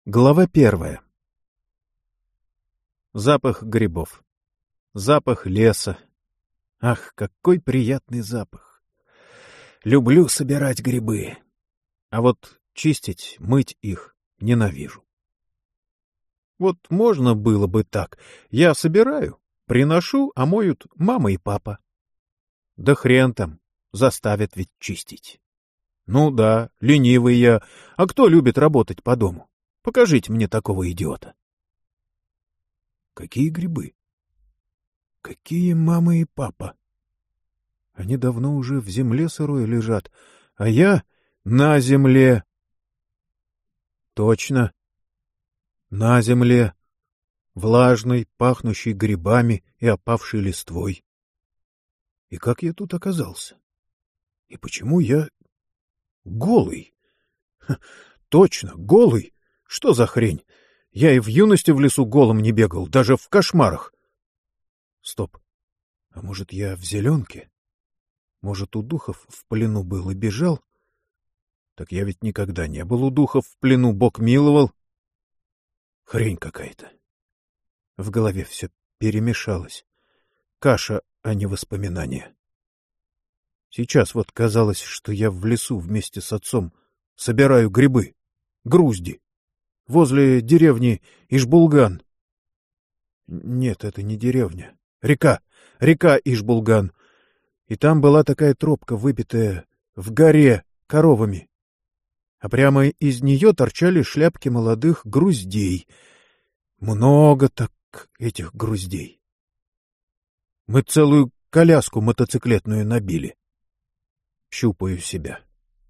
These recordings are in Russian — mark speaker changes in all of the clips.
Speaker 1: Глава 1. Запах грибов. Запах леса. Ах, какой приятный запах! Люблю собирать грибы. А вот чистить, мыть их ненавижу. Вот можно было бы так. Я собираю, приношу, а моют мама и папа. Да хрен там, заставят ведь чистить. Ну да, ленивый я. А кто любит работать по дому? Покажите мне такого идиота. Какие грибы? Какие мама и папа? Они давно уже в земле сырой лежат, а я на земле. Точно, на земле, влажной, пахнущей грибами и опавшей листвой. И как я тут оказался? И почему я голый? Точно, голый. Что за хрень? Я и в юности в лесу голым не бегал, даже в кошмарах. Стоп. А может, я в зеленке? Может, у духов в плену был и бежал? Так я ведь никогда не был у духов в плену, Бог миловал. Хрень какая-то. В голове все перемешалось. Каша, а не воспоминания. Сейчас вот казалось, что я в лесу вместе с отцом собираю грибы, грузди. Возле деревни Ишбулган. Нет, это не деревня. Река Ишбулган. И там была такая тропка, выбитая в горе коровами. А прямо из нее торчали шляпки молодых груздей. Много так этих груздей. Мы целую коляску мотоциклетную набили. Щупаю себя.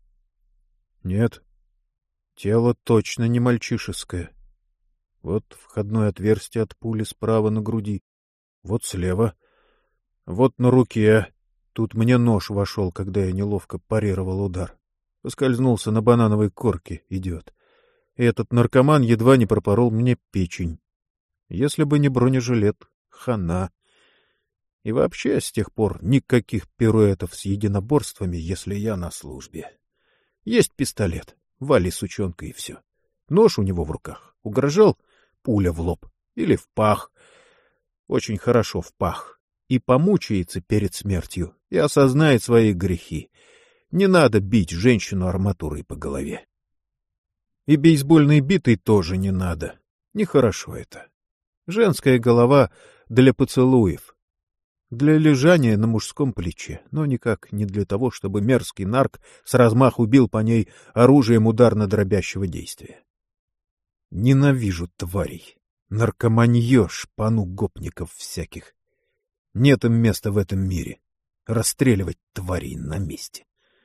Speaker 1: Нет. Тело точно не мальчишеское. Вот входное отверстие от пули справа на груди, вот слева, вот на руке. Тут мне нож вошел, когда я неловко парировал удар. Поскользнулся на банановой корке, идиот. И этот наркоман едва не пропорол мне печень. Если бы не бронежилет, хана. И вообще с тех пор никаких пируэтов с единоборствами, если я на службе. Есть пистолет. Вали, сучонка, и все. Нож у него в руках. Угрожал — пуля в лоб. Или в пах. Очень хорошо в пах. И помучается перед смертью, и осознает свои грехи. Не надо бить женщину арматурой по голове. И бейсбольной битой тоже не надо. Нехорошо это. Женская голова для поцелуев. Для лежания на мужском плече, но никак не для того, чтобы мерзкий нарк с размаху бил по ней оружием ударно-дробящего действия. Ненавижу тварей, наркоманье, шпану гопников всяких. Нет им места в этом мире. Расстреливать тварей на месте.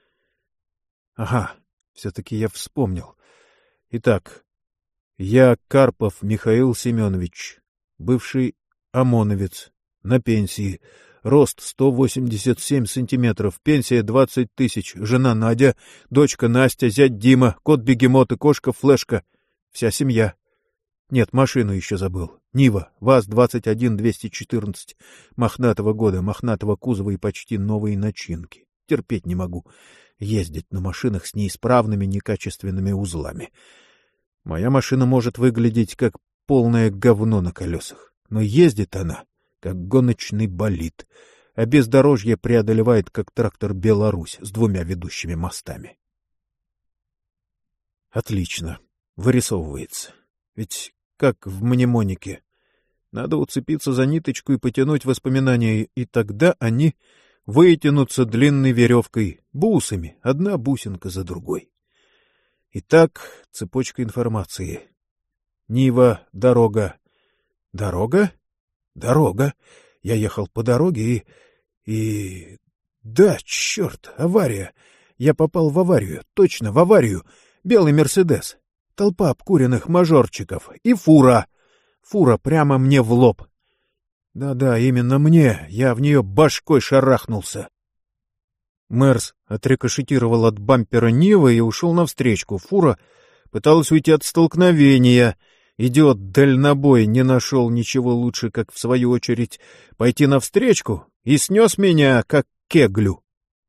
Speaker 1: Ага, все-таки я вспомнил. Итак, я Карпов Михаил Семенович, бывший ОМОНовец. На пенсии. Рост 187 сантиметров. Пенсия 20 тысяч. Жена Надя, дочка Настя, зять Дима, кот Бегемот и кошка Флешка. Вся семья. Нет, машину еще забыл. Нива, ВАЗ-21-214. Мохнатого года, мохнатого кузова и почти новые начинки. Терпеть не могу ездить на машинах с неисправными, некачественными узлами. Моя машина может выглядеть как полное говно на колесах. Но ездит она как гоночный болид, а бездорожье преодолевает, как трактор «Беларусь» с 2 ведущими мостами. Отлично. Вырисовывается. Ведь как в мнемонике. Надо уцепиться за ниточку и потянуть воспоминания, и тогда они вытянутся длинной веревкой, бусами, одна бусинка за другой. Итак, цепочка информации. Нива, дорога. Дорога? Дорога. Я ехал по дороге и... Да, черт, авария. Я попал в аварию, точно, в аварию. Белый Мерседес. Толпа обкуренных мажорчиков. И фура. Фура прямо мне в лоб. Да-да, именно мне. Я в нее башкой шарахнулся. Мерс отрикошетировал от бампера Нивы и ушел навстречку. Фура пыталась уйти от столкновения. Идиот-дальнобой не нашел ничего лучше, как, в свою очередь, пойти навстречку и снес меня, как кеглю.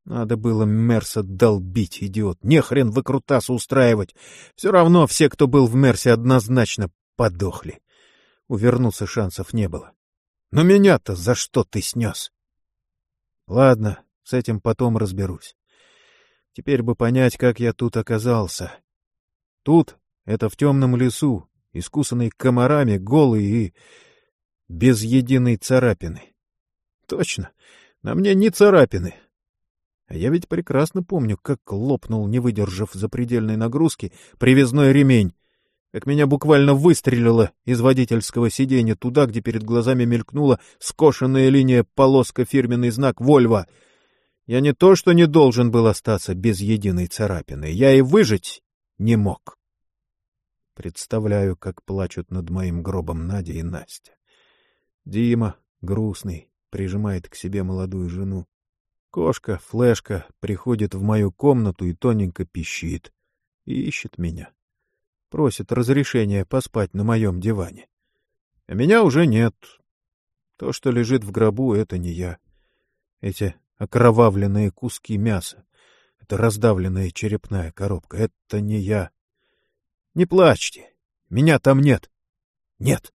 Speaker 1: Надо было Мерса долбить, идиот. Не хрен выкрутасы устраивать. Все равно все, кто был в Мерсе, однозначно подохли. Увернуться шансов не было. Но меня-то за что ты снес? Ладно, с этим потом разберусь. Теперь бы понять, как я тут оказался. Тут — это в темном лесу, искусанный комарами, голый и без единой царапины. Точно, на мне ни царапины. А я ведь прекрасно помню, как лопнул, не выдержав запредельной нагрузки, привязной ремень, как меня буквально выстрелило из водительского сиденья туда, где перед глазами мелькнула скошенная линия полоска, фирменный знак «Вольво». Я не то что не должен был остаться без единой царапины, я и выжить не мог. Представляю, как плачут над моим гробом Надя и Настя. Дима, грустный, прижимает к себе молодую жену. Кошка, Флешка, приходит в мою комнату и тоненько пищит. И ищет меня. Просит разрешения поспать на моем диване. А меня уже нет. То, что лежит в гробу, это не я. Эти окровавленные куски мяса, это раздавленная черепная коробка, это не я. Не плачьте, меня там нет. Нет.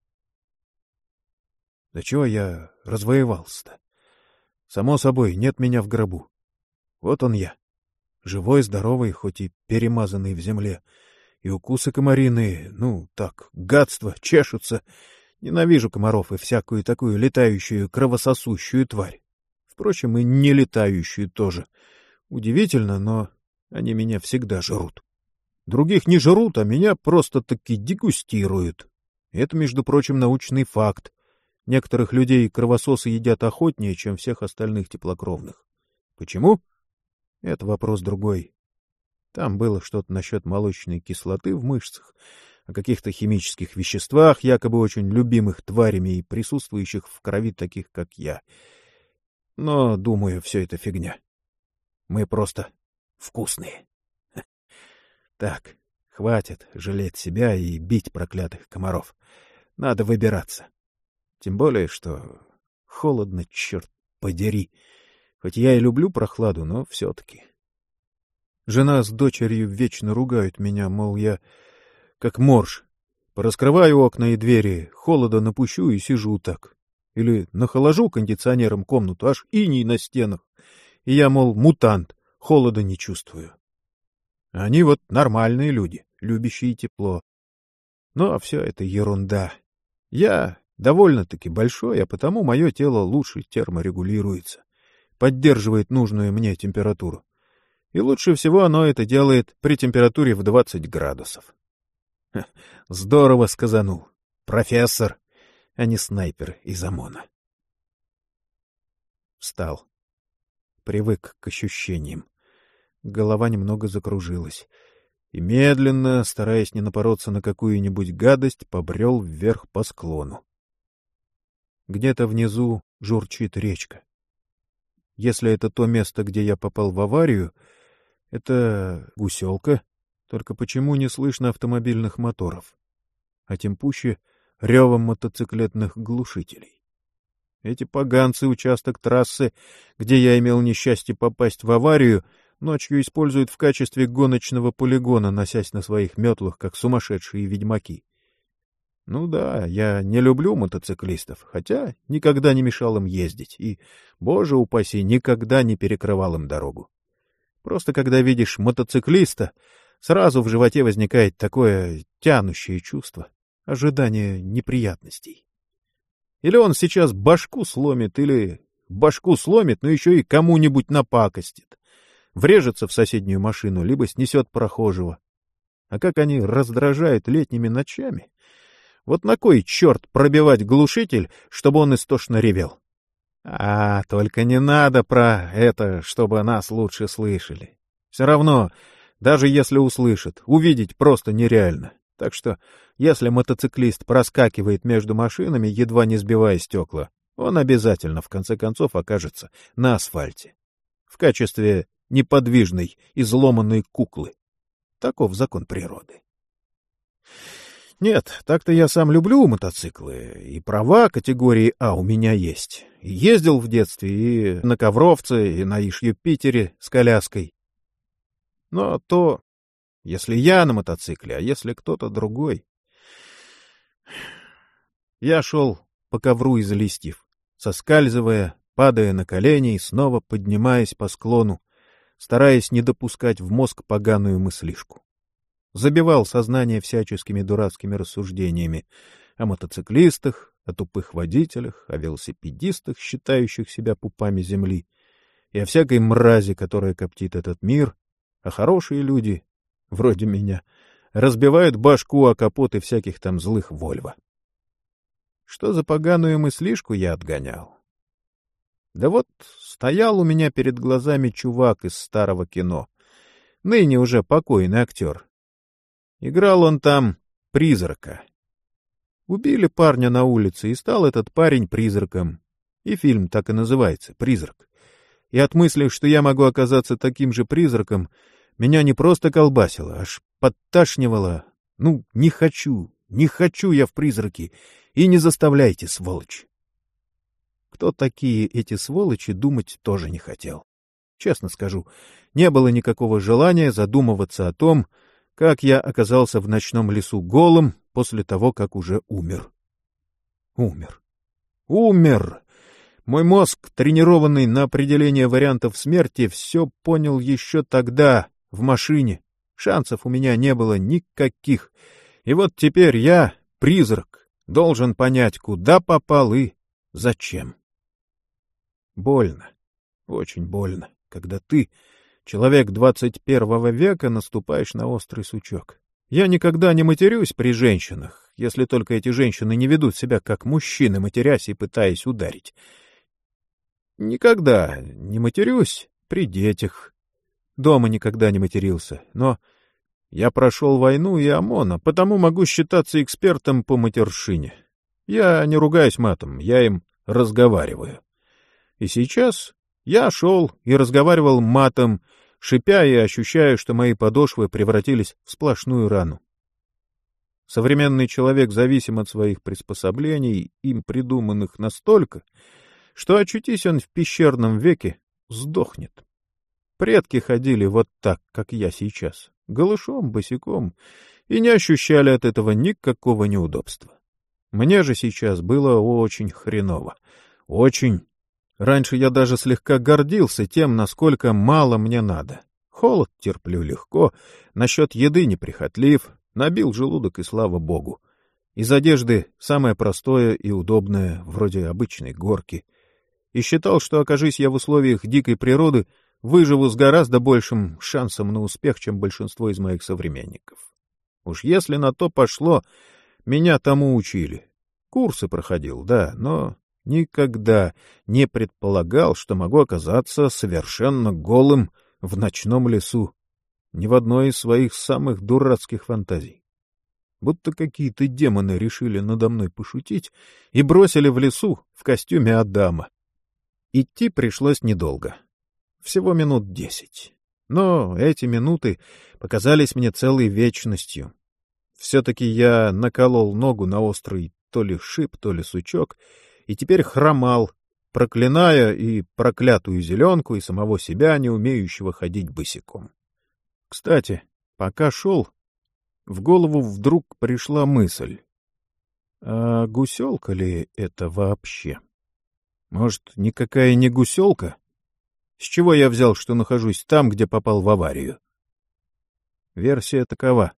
Speaker 1: Да чего я развоевался-то? Само собой, нет меня в гробу. Вот он я. Живой, здоровый, хоть и перемазанный в земле. И укусы комариные, ну, так, гадство, чешутся. Ненавижу комаров и всякую такую летающую, кровососущую тварь. Впрочем, и не летающую тоже. Удивительно, но они меня всегда жрут. Других не жрут, а меня просто-таки дегустируют. Это, между прочим, научный факт. Некоторых людей кровососы едят охотнее, чем всех остальных теплокровных. Почему? Это вопрос другой. Там было что-то насчет молочной кислоты в мышцах, о каких-то химических веществах, якобы очень любимых тварями и присутствующих в крови таких, как я. Но, думаю, все это фигня. Мы просто вкусные. Так, хватит жалеть себя и бить проклятых комаров. Надо выбираться. Тем более, что холодно, черт подери. Хоть я и люблю прохладу, но все-таки. Жена с дочерью вечно ругают меня, мол, я как морж. Пораскрываю окна и двери, холода напущу и сижу так. Или нахоложу кондиционером комнату, аж иней на стенах. И я, мол, мутант, холода не чувствую. Они вот нормальные люди, любящие тепло. Но все это ерунда. Я довольно-таки большой, а потому мое тело лучше терморегулируется, поддерживает нужную мне температуру. И лучше всего оно это делает при температуре в 20 градусов. Здорово сказанул. Профессор, а не снайпер из ОМОНа. Встал. Привык к ощущениям. Голова немного закружилась. И медленно, стараясь не напороться на какую-нибудь гадость, побрел вверх по склону. Где-то внизу журчит речка. Если это то место, где я попал в аварию, это Гуселка, только почему не слышно автомобильных моторов, а тем пуще ревом мотоциклетных глушителей. Эти поганцы участок трассы, где я имел несчастье попасть в аварию, ночью используют в качестве гоночного полигона, носясь на своих метлах, как сумасшедшие ведьмаки. Ну да, я не люблю мотоциклистов, хотя никогда не мешал им ездить и, боже упаси, никогда не перекрывал им дорогу. Просто когда видишь мотоциклиста, сразу в животе возникает такое тянущее чувство, ожидание неприятностей. Или он сейчас башку сломит, или башку сломит, но еще и кому-нибудь напакостит. Врежется в соседнюю машину, либо снесет прохожего. А как они раздражают летними ночами! Вот на кой черт пробивать глушитель, чтобы он истошно ревел? А, только не надо про это, чтобы нас лучше слышали. Все равно, даже если услышат, увидеть просто нереально. Так что, если мотоциклист проскакивает между машинами, едва не сбивая стекла, он обязательно, в конце концов, окажется на асфальте. В качестве неподвижной, изломанной куклы. Таков закон природы. Нет, так-то я сам люблю мотоциклы, и права категории А у меня есть. И ездил в детстве и на Ковровце, и на Иш-Юпитере с коляской. Но то, если я на мотоцикле, а если кто-то другой... Я шел по ковру из листьев, соскальзывая, падая на колени и снова поднимаясь по склону, стараясь не допускать в мозг поганую мыслишку. Забивал сознание всяческими дурацкими рассуждениями о мотоциклистах, о тупых водителях, о велосипедистах, считающих себя пупами земли, и о всякой мрази, которая коптит этот мир, а хорошие люди, вроде меня, разбивают башку о капоты всяких там злых Вольво. Что за поганую мыслишку я отгонял? Да вот стоял у меня перед глазами чувак из старого кино, ныне уже покойный актер. Играл он там призрака. Убили парня на улице, и стал этот парень призраком. И фильм так и называется «Призрак». И от мысли, что я могу оказаться таким же призраком, меня не просто колбасило, аж подташнивало. Ну, не хочу я в призраки, и не заставляйте, сволочь. Кто такие эти сволочи, думать тоже не хотел. Честно скажу, не было никакого желания задумываться о том, как я оказался в ночном лесу голым после того, как уже умер. Умер! Мой мозг, тренированный на определение вариантов смерти, все понял еще тогда, в машине. Шансов у меня не было никаких. И вот теперь я, призрак, должен понять, куда попал и зачем. Больно, очень больно, когда ты, человек 21 века, наступаешь на острый сучок. Я никогда не матерюсь при женщинах, если только эти женщины не ведут себя как мужчины, матерясь и пытаясь ударить. Никогда не матерюсь при детях. Дома никогда не матерился, но я прошел войну и ОМОНа, потому могу считаться экспертом по матершине. Я не ругаюсь матом, я им разговариваю. И сейчас я шел и разговаривал матом, шипя и ощущая, что мои подошвы превратились в сплошную рану. Современный человек зависим от своих приспособлений, им придуманных настолько, что, очутись он в пещерном веке, сдохнет. Предки ходили вот так, как я сейчас, голышом, босиком, и не ощущали от этого никакого неудобства. Мне же сейчас было очень хреново. Очень. Раньше я даже слегка гордился тем, насколько мало мне надо. Холод терплю легко, насчет еды неприхотлив, набил желудок, и слава богу. Из одежды самое простое и удобное, вроде обычной горки. И считал, что, окажись я в условиях дикой природы, выживу с гораздо большим шансом на успех, чем большинство из моих современников. Уж если на то пошло, меня тому учили. Курсы проходил, да, но никогда не предполагал, что могу оказаться совершенно голым в ночном лесу, ни в одной из своих самых дурацких фантазий. Будто какие-то демоны решили надо мной пошутить и бросили в лесу в костюме Адама. Идти пришлось недолго. Всего минут 10. Но эти минуты показались мне целой вечностью. Все-таки я наколол ногу на острый то ли шип, то ли сучок, и теперь хромал, проклиная и проклятую зеленку, и самого себя, не умеющего ходить босиком. Кстати, пока шел, в голову вдруг пришла мысль. А гуселка ли это вообще? Может, никакая не гуселка? С чего я взял, что нахожусь там, где попал в аварию? Версия такова.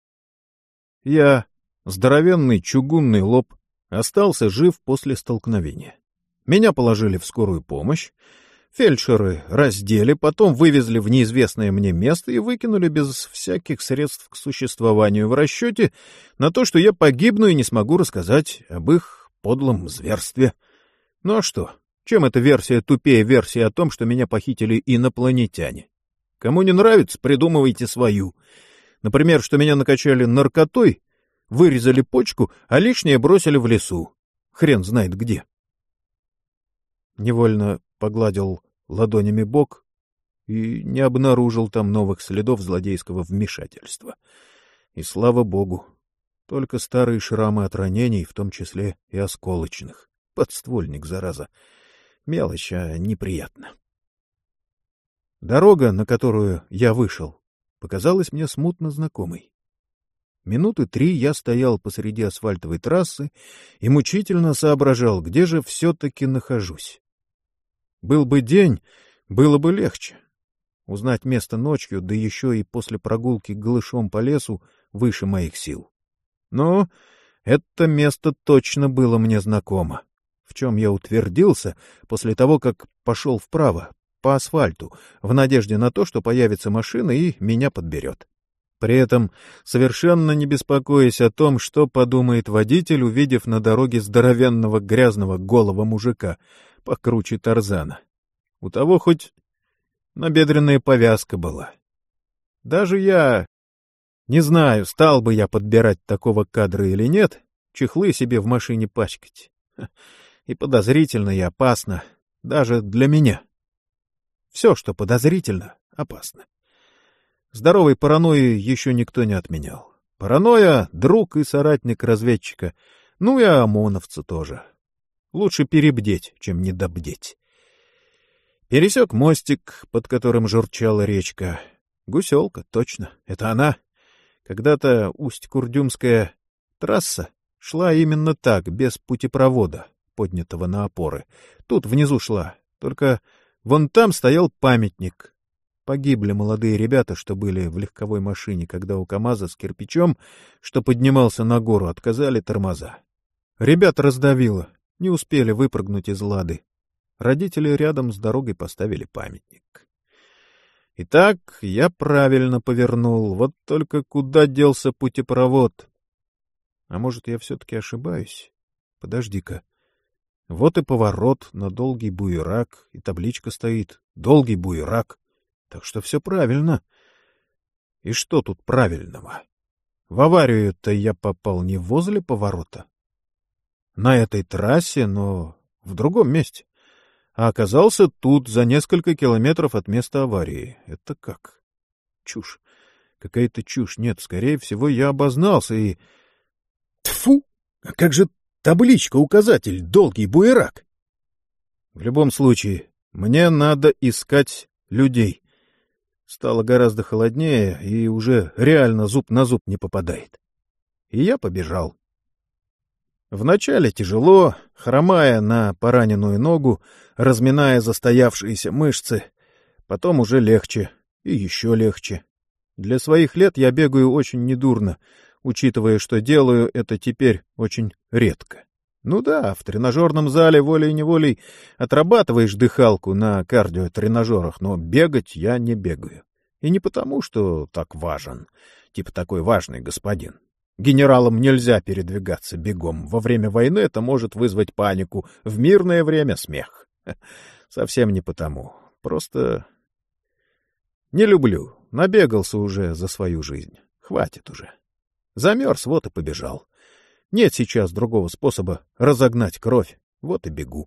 Speaker 1: Я, здоровенный чугунный лоб, остался жив после столкновения. Меня положили в скорую помощь, фельдшеры раздели, потом вывезли в неизвестное мне место и выкинули без всяких средств к существованию в расчете на то, что я погибну и не смогу рассказать об их подлом зверстве. Ну а что? Чем эта версия тупее версии о том, что меня похитили инопланетяне? Кому не нравится, придумывайте свою. Например, что меня накачали наркотой, вырезали почку, а лишнее бросили в лесу. Хрен знает где. Невольно погладил ладонями бок и не обнаружил там новых следов злодейского вмешательства. И слава богу. Только старые шрамы от ранений, в том числе и осколочных. Подствольник, зараза. Мелочь, а неприятно. Дорога, на которую я вышел, показалась мне смутно знакомой. Минуты 3 я стоял посреди асфальтовой трассы и мучительно соображал, где же все-таки нахожусь. Был бы день, было бы легче. Узнать место ночью, да еще и после прогулки голышом по лесу, выше моих сил. Но это место точно было мне знакомо, в чем я утвердился после того, как пошел вправо, по асфальту, в надежде на то, что появится машина и меня подберет. При этом совершенно не беспокоясь о том, что подумает водитель, увидев на дороге здоровенного грязного голого мужика, покруче Тарзана. У того хоть набедренная повязка была. Даже я... Не знаю, стал бы я подбирать такого кадра или нет, чехлы себе в машине пачкать. И подозрительно, и опасно, даже для меня. Все, что подозрительно, опасно. Здоровой паранойи еще никто не отменял. Паранойя — друг и соратник разведчика, ну и ОМОНовца тоже. Лучше перебдеть, чем недобдеть. Пересек мостик, под которым журчала речка. Гуселка, точно, это она. Когда-то Усть-Курдюмская трасса шла именно так, без путепровода, поднятого на опоры. Тут внизу шла, только вон там стоял памятник. Погибли молодые ребята, что были в легковой машине, когда у КамАЗа с кирпичом, что поднимался на гору, отказали тормоза. Ребят раздавило, не успели выпрыгнуть из «Лады». Родители рядом с дорогой поставили памятник. Итак, я правильно повернул, вот только куда делся путепровод? А может, я все-таки ошибаюсь? Подожди-ка. Вот и поворот на Долгий Буерак, и табличка стоит «Долгий Буерак». Так что все правильно. И что тут правильного? В аварию-то я попал не возле поворота. На этой трассе, но в другом месте. А оказался тут, за несколько километров от места аварии. Это как? Чушь. Какая-то чушь. Нет, скорее всего, я обознался и... Тьфу! А как же табличка-указатель «Долгий Буерак»? В любом случае, мне надо искать людей. Стало гораздо холоднее, и уже реально зуб на зуб не попадает. И я побежал. Вначале тяжело, хромая на пораненную ногу, разминая застоявшиеся мышцы. Потом уже легче и еще легче. Для своих лет я бегаю очень недурно, учитывая, что делаю это теперь очень редко. Ну да, в тренажерном зале волей-неволей отрабатываешь дыхалку на кардиотренажерах, но бегать я не бегаю. И не потому, что так важен, типа такой важный господин. Генералам нельзя передвигаться бегом. Во время войны это может вызвать панику. В мирное время — смех. Совсем не потому. Просто не люблю. Набегался уже за свою жизнь. Хватит уже. Замерз, вот и побежал. Нет сейчас другого способа разогнать кровь. Вот и бегу.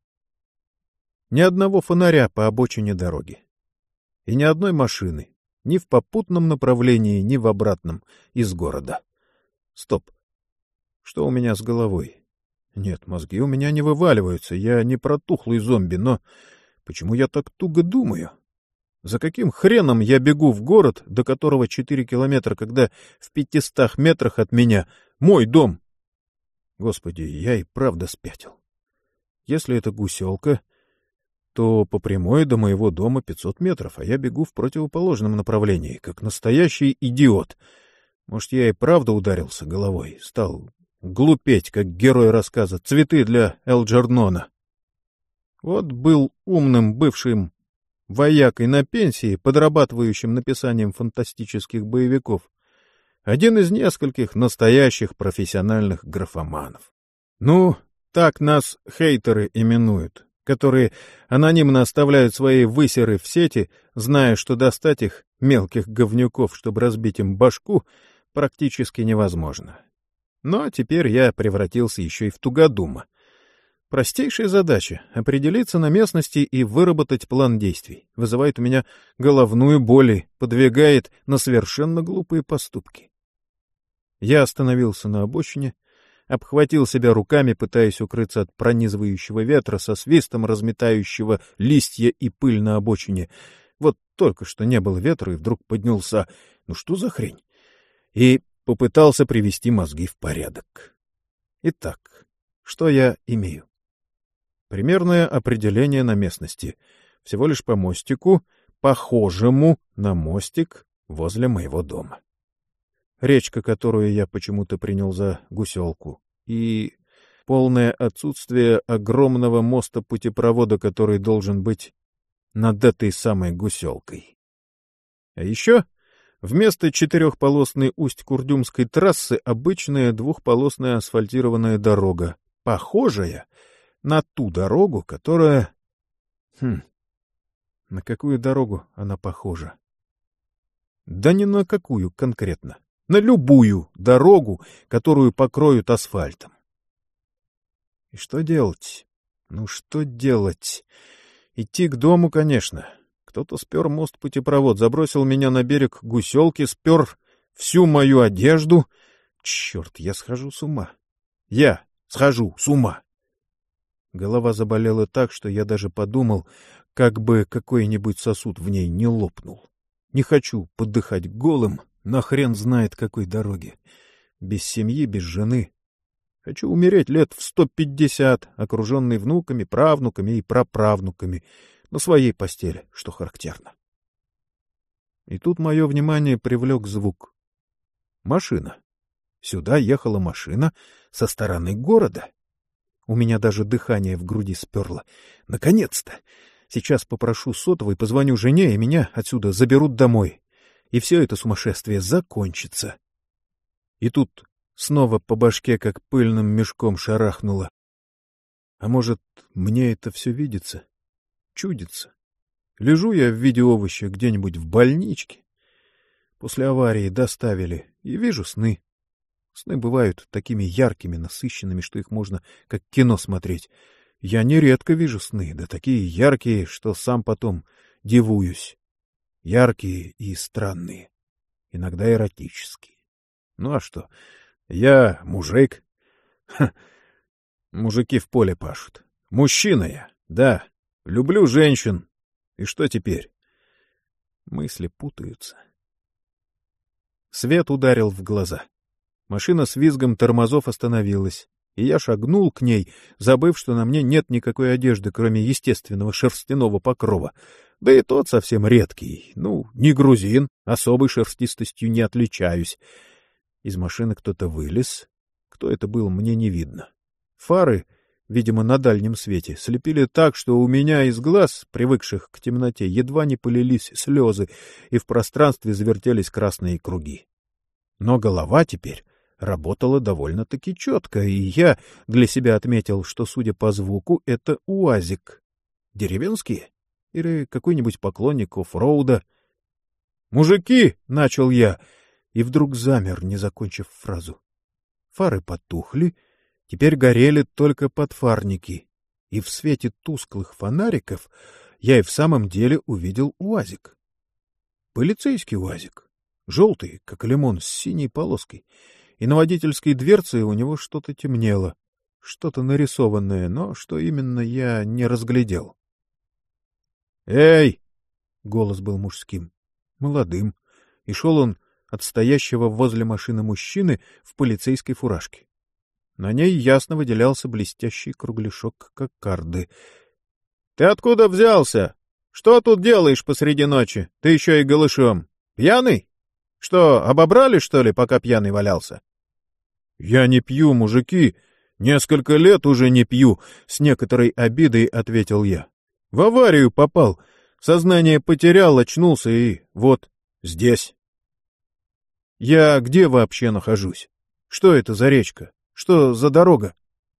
Speaker 1: Ни одного фонаря по обочине дороги. И ни одной машины. Ни в попутном направлении, ни в обратном из города. Стоп. Что у меня с головой? Нет, мозги у меня не вываливаются, я не протухлый зомби, но почему я так туго думаю? За каким хреном я бегу в город, до которого 4 километра, когда в 500 метрах от меня мой дом? Господи, я и правда спятил. Если это Гуселка, то по прямой до моего дома 500 метров, а я бегу в противоположном направлении, как настоящий идиот. Может, я и правда ударился головой, стал глупеть, как герой рассказа «Цветы для Элджернона». Вот был умным бывшим воякой на пенсии, подрабатывающим написанием фантастических боевиков. Один из нескольких настоящих профессиональных графоманов. Ну, так нас хейтеры именуют, которые анонимно оставляют свои высеры в сети, зная, что достать их, мелких говнюков, чтобы разбить им башку, практически невозможно. Но теперь я превратился еще и в тугодума. Простейшая задача — определиться на местности и выработать план действий. Вызывает у меня головную боль и подвигает на совершенно глупые поступки. Я остановился на обочине, обхватил себя руками, пытаясь укрыться от пронизывающего ветра со свистом, разметающего листья и пыль на обочине. Вот только что не было ветра, и вдруг поднялся. Ну что за хрень? И попытался привести мозги в порядок. Итак, что я имею? Примерное определение на местности. Всего лишь по мостику, похожему на мостик возле моего дома. Речка, которую я почему-то принял за Гуселку, и полное отсутствие огромного моста-путепровода, который должен быть над этой самой Гуселкой. А еще вместо четырехполосной Усть-Курдюмской трассы обычная двухполосная асфальтированная дорога, похожая на ту дорогу, которая... На какую дорогу она похожа? Да ни на какую конкретно. На любую дорогу, которую покроют асфальтом. И что делать? Ну что делать? Идти к дому, конечно. Кто-то спер мост-путепровод, забросил меня на берег Гуселки, спер всю мою одежду. Черт, я схожу с ума. Я схожу с ума. Голова заболела так, что я даже подумал, как бы какой-нибудь сосуд в ней не лопнул. Не хочу подыхать голым на хрен знает какой дороге. Без семьи, без жены. Хочу умереть лет в 150, окруженный внуками, правнуками и праправнуками, на своей постели, что характерно. И тут мое внимание привлек звук. Машина. Сюда ехала машина со стороны города. У меня даже дыхание в груди сперло. Наконец-то! Сейчас попрошу сотовый, позвоню жене, и меня отсюда заберут домой. И все это сумасшествие закончится. И тут снова по башке как пыльным мешком шарахнуло. А может, мне это все видится? Чудится. Лежу я в виде овоща где-нибудь в больничке. После аварии доставили, и вижу сны. Сны бывают такими яркими, насыщенными, что их можно как кино смотреть. Я нередко вижу сны, да такие яркие, что сам потом дивуюсь. Яркие и странные, иногда эротические. Ну а что? Я мужик. Мужики в поле пашут. Мужчина я, да. Люблю женщин. И что теперь? Мысли путаются. Свет ударил в глаза. Машина с визгом тормозов остановилась, и я шагнул к ней, забыв, что на мне нет никакой одежды, кроме естественного шерстяного покрова. Да и тот совсем редкий. Ну, не грузин, особой шерстистостью не отличаюсь. Из машины кто-то вылез. Кто это был, мне не видно. Фары, видимо, на дальнем свете, слепили так, что у меня из глаз, привыкших к темноте, едва не полились слезы, и в пространстве завертелись красные круги. Но голова теперь работала довольно-таки четко, и я для себя отметил, что, судя по звуку, это УАЗик. Деревенские? Или какой-нибудь поклонник оффроуда? «Мужики!» — начал я, и вдруг замер, не закончив фразу. Фары потухли, теперь горели только подфарники, и в свете тусклых фонариков я и в самом деле увидел УАЗик. Полицейский УАЗик, желтый, как лимон, с синей полоской, и на водительской дверце у него что-то темнело, что-то нарисованное, но что именно я не разглядел. «Эй!» — голос был мужским, молодым, и шел он от стоящего возле машины мужчины в полицейской фуражке. На ней ясно выделялся блестящий кругляшок кокарды. — Ты откуда взялся? Что тут делаешь посреди ночи? Ты еще и голышом. Пьяный? Что, обобрали, что ли, пока пьяный валялся? — Я не пью, мужики. Несколько лет уже не пью, — с некоторой обидой ответил я. — В аварию попал. Сознание потерял, очнулся и вот здесь. — Я где вообще нахожусь? Что это за речка? Что за дорога?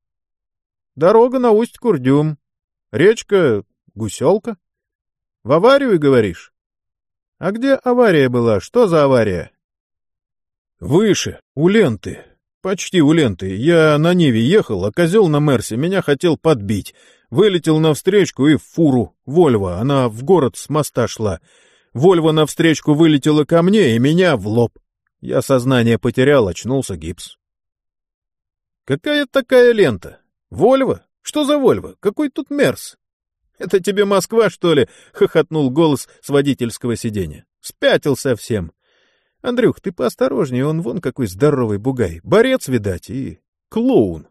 Speaker 1: — Дорога на Усть-Курдюм. Речка Гуселка. В аварию, говоришь? — А где авария была? Что за авария? — Выше, у ленты. Почти у ленты. Я на Ниве ехал, а козел на Мерсе меня хотел подбить. Вылетел навстречку и в фуру. Вольво, она в город с моста шла. Вольво навстречку вылетела ко мне и меня в лоб. Я сознание потерял, очнулся, гипс. Какая такая лента? Вольво? Что за Вольво? Какой тут Мерс? Это тебе Москва, что ли? Хохотнул голос с водительского сиденья. Спятил совсем. Андрюх, ты поосторожнее, он вон какой здоровый бугай. Борец, видать, и клоун.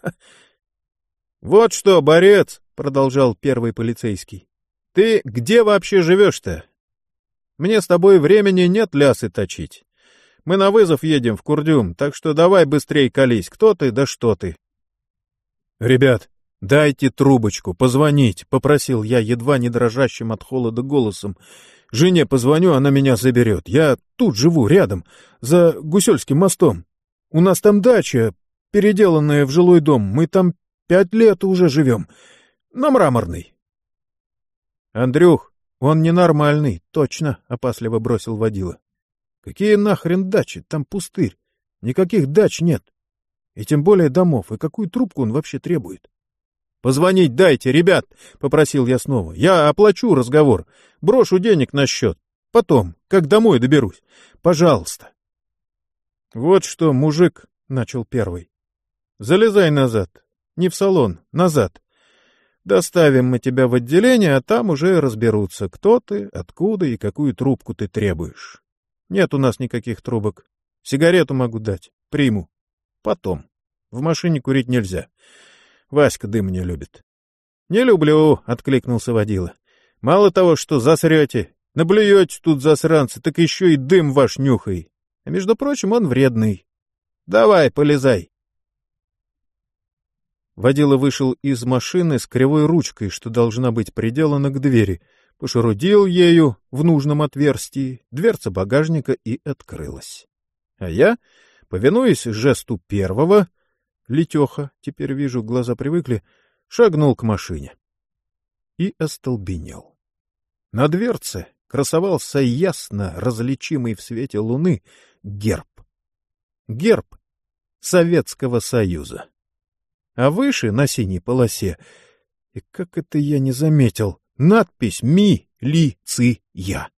Speaker 1: Вот что, борец, продолжал первый полицейский. Ты где вообще живешь-то? Мне с тобой времени нет лясы точить. Мы на вызов едем в Курдюм, так что давай быстрей колись. Кто ты, да что ты? Ребят, дайте трубочку, позвонить, попросил я едва не дрожащим от холода голосом. Жене позвоню, она меня заберет. Я тут живу, рядом, за Гусельским мостом. У нас там дача, переделанная в жилой дом. Мы там 5 лет уже живем. На Мраморной. Андрюх, он ненормальный, точно, опасливо бросил водила. Какие нахрен дачи? Там пустырь. Никаких дач нет. И тем более домов. И какую трубку он вообще требует? — Позвонить дайте, ребят! — попросил я снова. — Я оплачу разговор. Брошу денег на счет. Потом, как домой доберусь. Пожалуйста. — Вот что, мужик, — начал первый. — Залезай назад. Не в салон, назад. Доставим мы тебя в отделение, а там уже разберутся, кто ты, откуда и какую трубку ты требуешь. Нет у нас никаких трубок. Сигарету могу дать. Приму. Потом. В машине курить нельзя. Васька дым не любит. — Не люблю, — откликнулся водила. — Мало того, что засрете, наблюете тут, засранцы, так еще и дым ваш нюхай. А между прочим, он вредный. Давай, полезай. Водила вышел из машины с кривой ручкой, что должна быть приделана к двери, пошерудил ею в нужном отверстии, дверца багажника и открылась. А я, повинуясь жесту первого, Летеха, теперь вижу, глаза привыкли, шагнул к машине. И остолбенел. На дверце красовался ясно различимый в свете луны герб. Герб Советского Союза. А выше, на синей полосе, и как это я не заметил, надпись «Ми-ли-ци-я».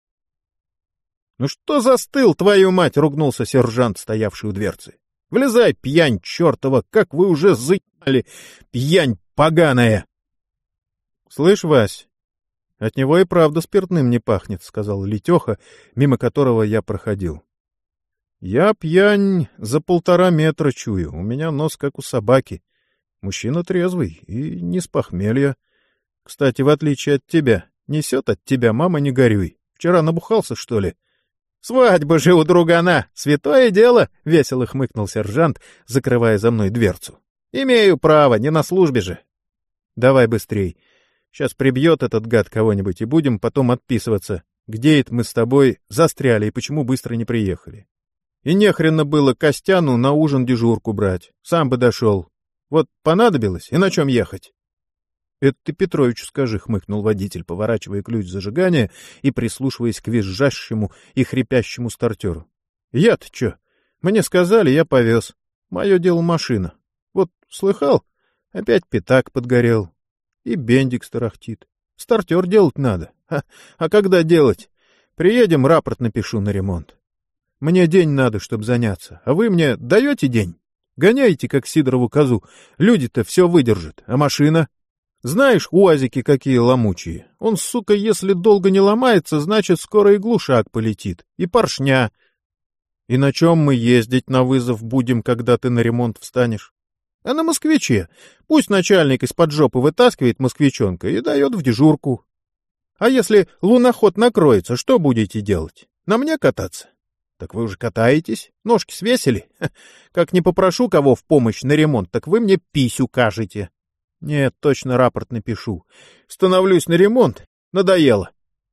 Speaker 1: — Ну что застыл, твою мать! — ругнулся сержант, стоявший у дверцы. — Влезай, пьянь чертова, как вы уже заебали, пьянь поганая! — Слышь, Вась, от него и правда спиртным не пахнет, — сказал Летеха, мимо которого я проходил. — Я пьянь за 1,5 метра чую, у меня нос как у собаки. Мужчина трезвый и не с похмелья. Кстати, в отличие от тебя, несет от тебя, мама, не горюй. Вчера набухался, что ли? — Свадьба же у другана! Святое дело! — весело хмыкнул сержант, закрывая за мной дверцу. — Имею право, не на службе же. — Давай быстрей. Сейчас прибьет этот гад кого-нибудь, и будем потом отписываться, где это мы с тобой застряли и почему быстро не приехали. И нехрена было Костяну на ужин дежурку брать. Сам бы дошел. Вот понадобилось, и на чем ехать? — Это ты Петровичу скажи, — хмыкнул водитель, поворачивая ключ зажигания и прислушиваясь к визжащему и хрипящему стартеру. — Я-то чё? Мне сказали, я повез. Мое дело машина. Вот слыхал? Опять пятак подгорел. И бендик тарахтит. Стартер делать надо. А когда делать? Приедем, рапорт напишу на ремонт. Мне день надо, чтобы заняться. А вы мне даете день? Гоняйте, как Сидорову козу. Люди-то все выдержат. А машина? Знаешь, уазики какие ломучие. Он, сука, если долго не ломается, значит, скоро и глушак полетит. И поршня. И на чем мы ездить на вызов будем, когда ты на ремонт встанешь? А на москвиче. Пусть начальник из-под жопы вытаскивает москвичонка и дает в дежурку. А если луноход накроется, что будете делать? На мне кататься? Так вы уже катаетесь? Ножки свесили? Как не попрошу кого в помощь на ремонт, так вы мне писю кажете. Нет, точно рапорт напишу. Становлюсь на ремонт. Надоело.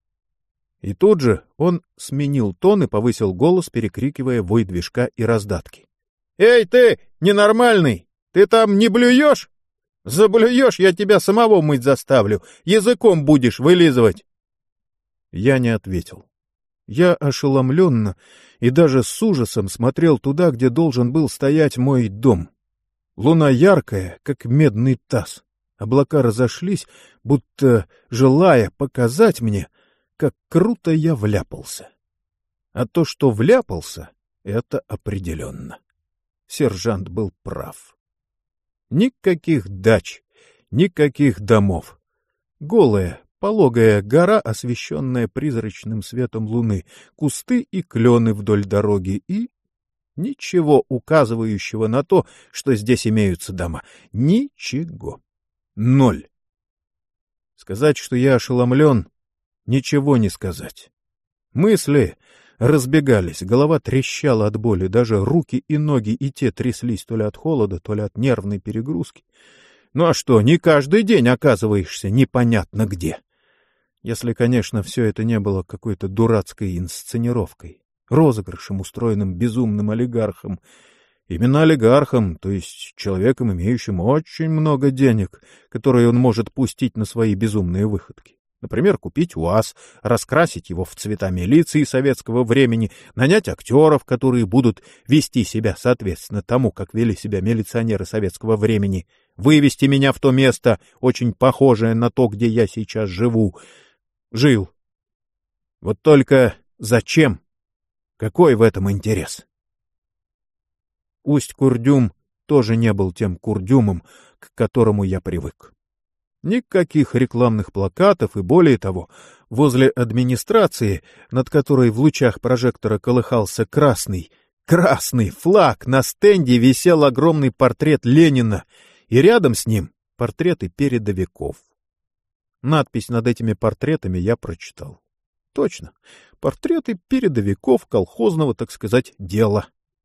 Speaker 1: И тут же он сменил тон и повысил голос, перекрикивая вой движка и раздатки. — Эй ты, ненормальный! Ты там не блюешь? Заблюешь, я тебя самого мыть заставлю. Языком будешь вылизывать. Я не ответил. Я ошеломленно и даже с ужасом смотрел туда, где должен был стоять мой дом. Луна яркая, как медный таз. Облака разошлись, будто желая показать мне, как круто я вляпался. А то, что вляпался, Это определенно. Сержант был прав. Никаких дач, никаких домов. Голая, пологая гора, освещенная призрачным светом луны, кусты и клены вдоль дороги и... Ничего указывающего на то, что здесь имеются дома. Ничего. Ноль. Сказать, что я ошеломлен, ничего не сказать. Мысли разбегались, голова трещала от боли, даже руки и ноги и те тряслись то ли от холода, то ли от нервной перегрузки. Ну а что, не каждый день оказываешься непонятно где. Если, конечно, все это не было какой-то дурацкой инсценировкой, розыгрышем, устроенным безумным олигархом. Именно олигархом, то есть человеком, имеющим очень много денег, которые он может пустить на свои безумные выходки. Например, купить УАЗ, раскрасить его в цвета милиции советского времени, нанять актеров, которые будут вести себя соответственно тому, как вели себя милиционеры советского времени, вывести меня в то место, очень похожее на то, где я сейчас жил. Вот только зачем? Какой в этом интерес? Усть-Курдюм тоже не был тем Курдюмом, к которому я привык. Никаких рекламных плакатов и, более того, возле администрации, над которой в лучах прожектора колыхался красный флаг, на стенде висел огромный портрет Ленина, и рядом с ним портреты передовиков. Надпись над этими портретами я прочитал. Точно, портреты передовиков колхозного, так сказать, дела.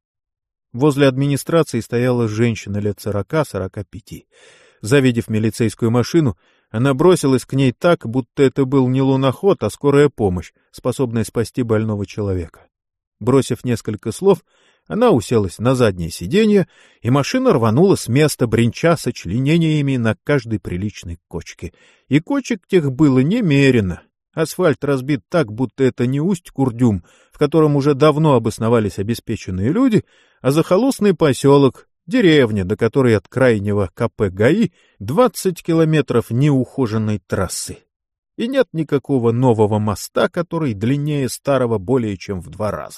Speaker 1: Возле администрации стояла женщина лет 40-45. Завидев милицейскую машину, она бросилась к ней так, будто это был не луноход, а скорая помощь, способная спасти больного человека. Бросив несколько слов, она уселась на заднее сиденье, и машина рванула с места, бренча сочленениями на каждой приличной кочке. И кочек тех было немерено. Асфальт разбит так, будто это не Усть-Курдюм, в котором уже давно обосновались обеспеченные люди, а захолустный поселок, деревня, до которой от крайнего КП ГАИ 20 километров неухоженной трассы. И нет никакого нового моста, который длиннее старого более чем в 2 раза.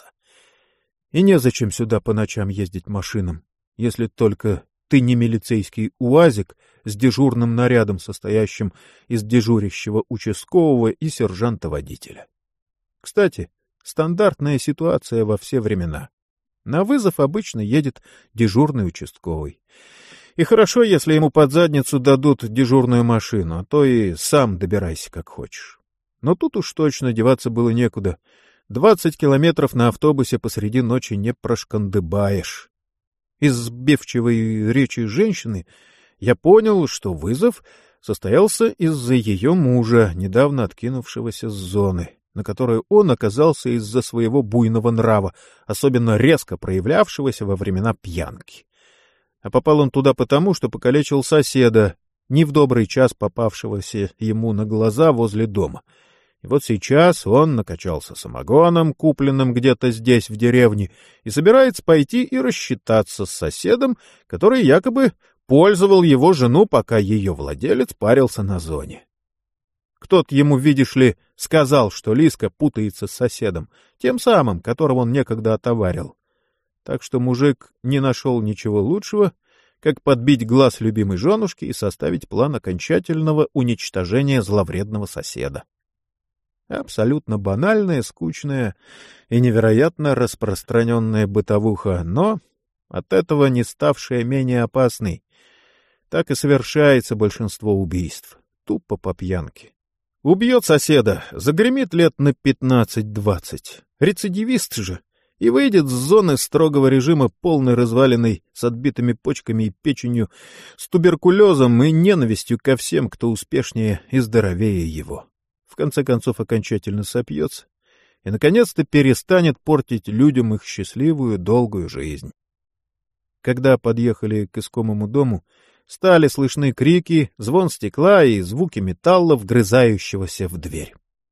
Speaker 1: И незачем сюда по ночам ездить машинам, если только ты не милицейский УАЗик с дежурным нарядом, состоящим из дежурящего участкового и сержанта-водителя. Кстати, стандартная ситуация во все времена. На вызов обычно едет дежурный участковый. И хорошо, если ему под задницу дадут дежурную машину, а то и сам добирайся как хочешь. Но тут уж точно деваться было некуда. 20 километров на автобусе посреди ночи не прошкандыбаешь. Из сбивчивой речи женщины я понял, что вызов состоялся из-за ее мужа, недавно откинувшегося с зоны, на которой он оказался из-за своего буйного нрава, особенно резко проявлявшегося во времена пьянки. А попал он туда потому, что покалечил соседа, не в добрый час попавшегося ему на глаза возле дома. И вот сейчас он накачался самогоном, купленным где-то здесь, в деревне, и собирается пойти и рассчитаться с соседом, который якобы пользовал его жену, пока ее владелец парился на зоне. Кто-то ему, видишь ли, сказал, что Лиска путается с соседом, тем самым, которого он некогда отоварил. Так что мужик не нашел ничего лучшего, как подбить глаз любимой женушки и составить план окончательного уничтожения зловредного соседа. Абсолютно банальная, скучная и невероятно распространенная бытовуха, но от этого не ставшая менее опасной. Так и совершается большинство убийств, тупо по пьянке. Убьет соседа, загремит лет на 15-20. Рецидивист же, и выйдет с зоны строгого режима полной развалиной, с отбитыми почками и печенью, с туберкулезом и ненавистью ко всем, кто успешнее и здоровее его. В конце концов окончательно сопьется и, наконец-то, перестанет портить людям их счастливую, долгую жизнь. Когда подъехали к искомому дому, стали слышны крики, звон стекла и звуки металла, вгрызающегося в дверь.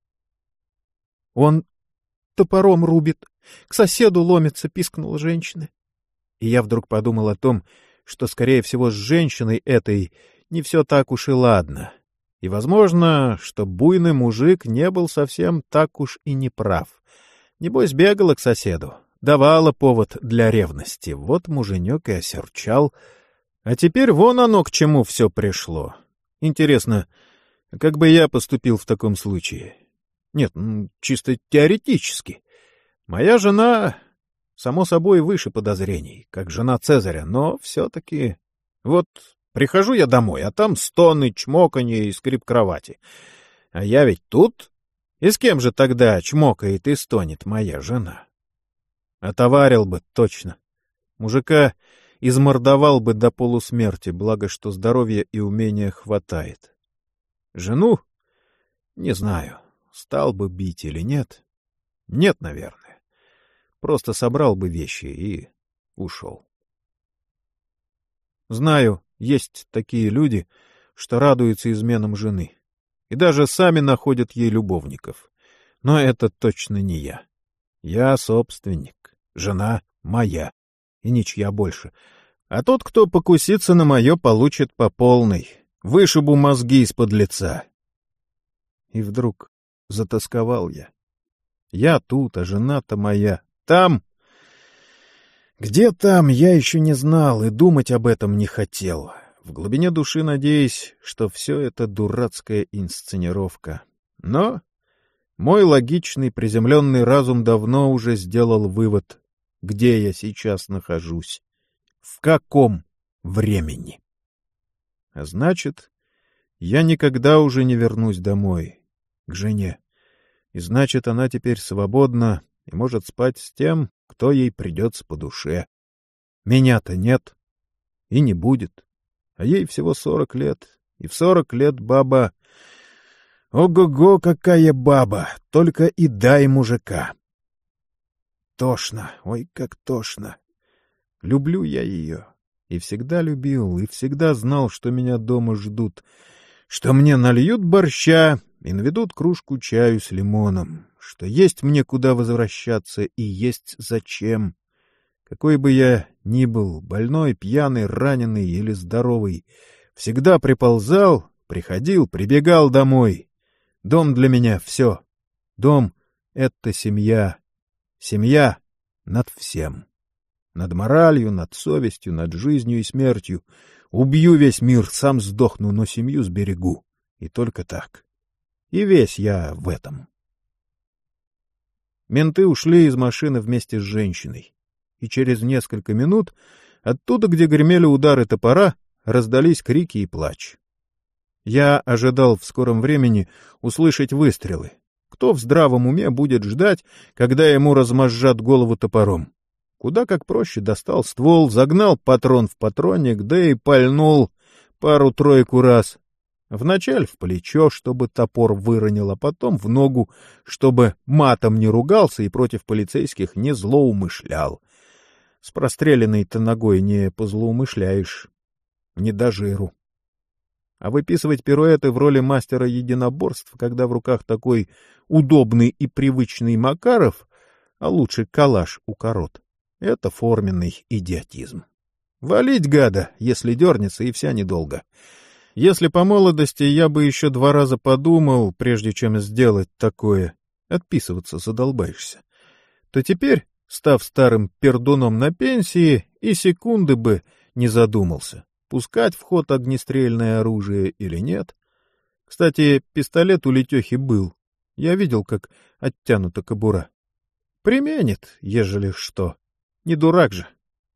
Speaker 1: — Он топором рубит, к соседу ломится, — пискнула женщина. И я вдруг подумал о том, что, скорее всего, с женщиной этой не все так уж и ладно. И, возможно, что буйный мужик не был совсем так уж и не прав. Небось, бегала к соседу, давало повод для ревности. Вот муженек и осерчал. А теперь вон оно к чему все пришло. Интересно, как бы я поступил в таком случае? Нет, чисто теоретически. Моя жена, само собой, выше подозрений, как жена Цезаря, но все-таки... Вот прихожу я домой, а там стоны, чмоканье и скрип кровати. А я ведь тут. И с кем же тогда чмокает и стонет моя жена? Отоварил бы точно. Мужика измордовал бы до полусмерти, благо что здоровья и умения хватает. Жену? Не знаю, стал бы бить или нет. Нет, наверное. Просто собрал бы вещи и ушел. Знаю, есть такие люди, что радуются изменам жены. И даже сами находят ей любовников. Но это точно не я. Я собственник, жена моя, и ничья больше. А тот, кто покусится на мое, получит по полной. Вышибу мозги из-под лица. И вдруг затосковал я. Я тут, а жена-то моя там. Где там, я еще не знал и думать об этом не хотел. В глубине души надеясь, что все это дурацкая инсценировка. Но мой логичный приземленный разум давно уже сделал вывод, где я сейчас нахожусь, в каком времени. А значит, я никогда уже не вернусь домой, к жене. И значит, она теперь свободна и может спать с тем, кто ей придется по душе. Меня-то нет и не будет. А ей всего 40 лет, и в 40 лет баба... Ого-го, какая баба! Только и дай мужика! Тошно, ой, как тошно! Люблю я ее, и всегда любил, и всегда знал, что меня дома ждут, что мне нальют борща и наведут кружку чаю с лимоном, что есть мне куда возвращаться и есть зачем. Какой бы я ни был, больной, пьяный, раненый или здоровый, всегда приползал, приходил, прибегал домой. Дом для меня — все. Дом — это семья. Семья над всем. Над моралью, над совестью, над жизнью и смертью. Убью весь мир, сам сдохну, но семью сберегу. И только так. И весь я в этом. Менты ушли из машины вместе с женщиной. И через несколько минут оттуда, где гремели удары топора, раздались крики и плач. Я ожидал в скором времени услышать выстрелы. Кто в здравом уме будет ждать, когда ему размозжат голову топором? Куда как проще достал ствол, загнал патрон в патронник, да и пальнул пару-тройку раз. Вначале в плечо, чтобы топор выронил, а потом в ногу, чтобы матом не ругался и против полицейских не злоумышлял. С простреленной-то ногой не позлоумышляешь, не до жиру. А выписывать пируэты в роли мастера единоборств, когда в руках такой удобный и привычный Макаров, а лучше калаш у корот, это форменный идиотизм. Валить гада, если дернется, и вся недолго. Если по молодости я бы еще 2 раза подумал, прежде чем сделать такое, отписываться задолбаешься, то теперь, став старым пердуном на пенсии, и секунды бы не задумался, пускать в ход огнестрельное оружие или нет. Кстати, пистолет у Летехи был. Я видел, как оттянута кобура. Применит, ежели что. Не дурак же.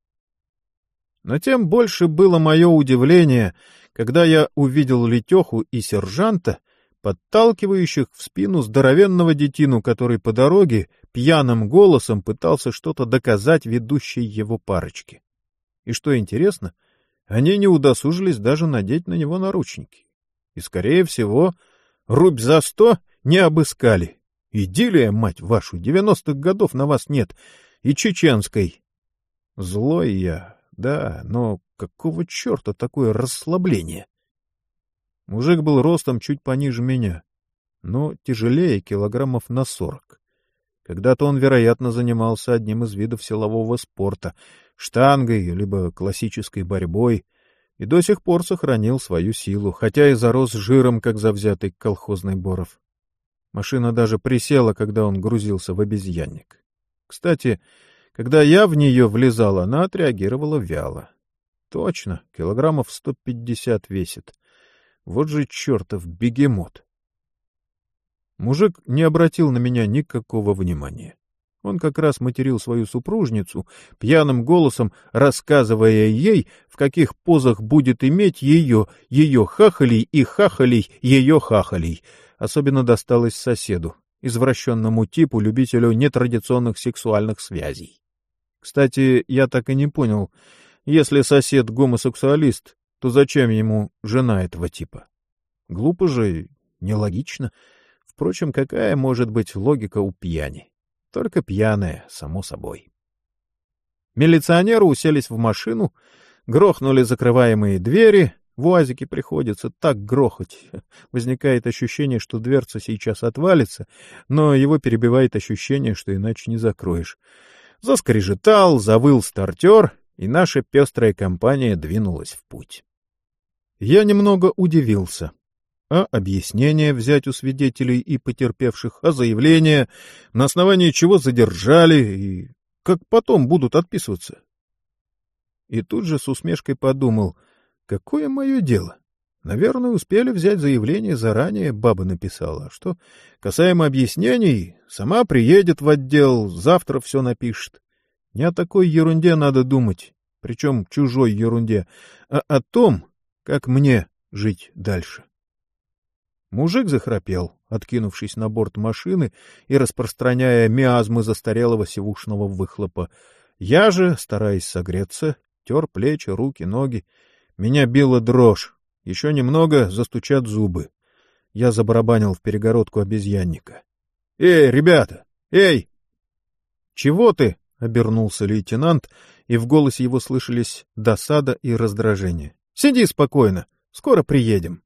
Speaker 1: Но тем больше было мое удивление, когда я увидел Летеху и сержанта, подталкивающих в спину здоровенного детину, который по дороге пьяным голосом пытался что-то доказать ведущей его парочке. И что интересно, они не удосужились даже надеть на него наручники. И, скорее всего, рубь за 100 не обыскали. Идиллия, мать вашу, 90-х годов на вас нет, и чеченской. Злой я, да, но какого черта такое расслабление? Мужик был ростом чуть пониже меня, но тяжелее килограммов на 40. Когда-то он, вероятно, занимался одним из видов силового спорта — штангой либо классической борьбой, и до сих пор сохранил свою силу, хотя и зарос жиром, как завзятый колхозный Боров. Машина даже присела, когда он грузился в обезьянник. Кстати, Когда я в нее влезал, она отреагировала вяло. Точно, килограммов 150 весит. Вот же чертов бегемот. Мужик не обратил на меня никакого внимания. Он как раз материл свою супружницу, пьяным голосом рассказывая ей, в каких позах будет иметь ее хахалей и хахалей ее хахалей. Особенно досталось соседу, извращенному типу, любителю нетрадиционных сексуальных связей. Кстати, я так и не понял, если сосед гомосексуалист, то зачем ему жена этого типа? Глупо же, нелогично. Впрочем, какая может быть логика у пьяни? Только пьяная, само собой. Милиционеры уселись в машину, грохнули закрываемые двери. В УАЗике приходится так грохать. Возникает ощущение, что дверца сейчас отвалится, но его перебивает ощущение, что иначе не закроешь. Заскрежетал, завыл стартер, и наша пестрая компания двинулась в путь. Я немного удивился. А объяснение взять у свидетелей и потерпевших, а заявление, на основании чего задержали и как потом будут отписываться. И тут же с усмешкой подумал, какое мое дело? Наверное, успели взять заявление заранее, баба написала. А что касаемо объяснений, сама приедет в отдел, завтра все напишет. Не о такой ерунде надо думать, причем чужой ерунде, а о том, как мне жить дальше. Мужик захрапел, откинувшись на борт машины и распространяя миазмы застарелого сивушного выхлопа. Я же, стараясь согреться, тер плечи, руки, ноги. Меня била дрожь. Еще немного застучат зубы. Я забарабанил в перегородку обезьянника. — Эй, ребята! Эй! — Чего ты? — обернулся лейтенант, и в голосе его слышались досада и раздражение. — Сиди спокойно, скоро приедем.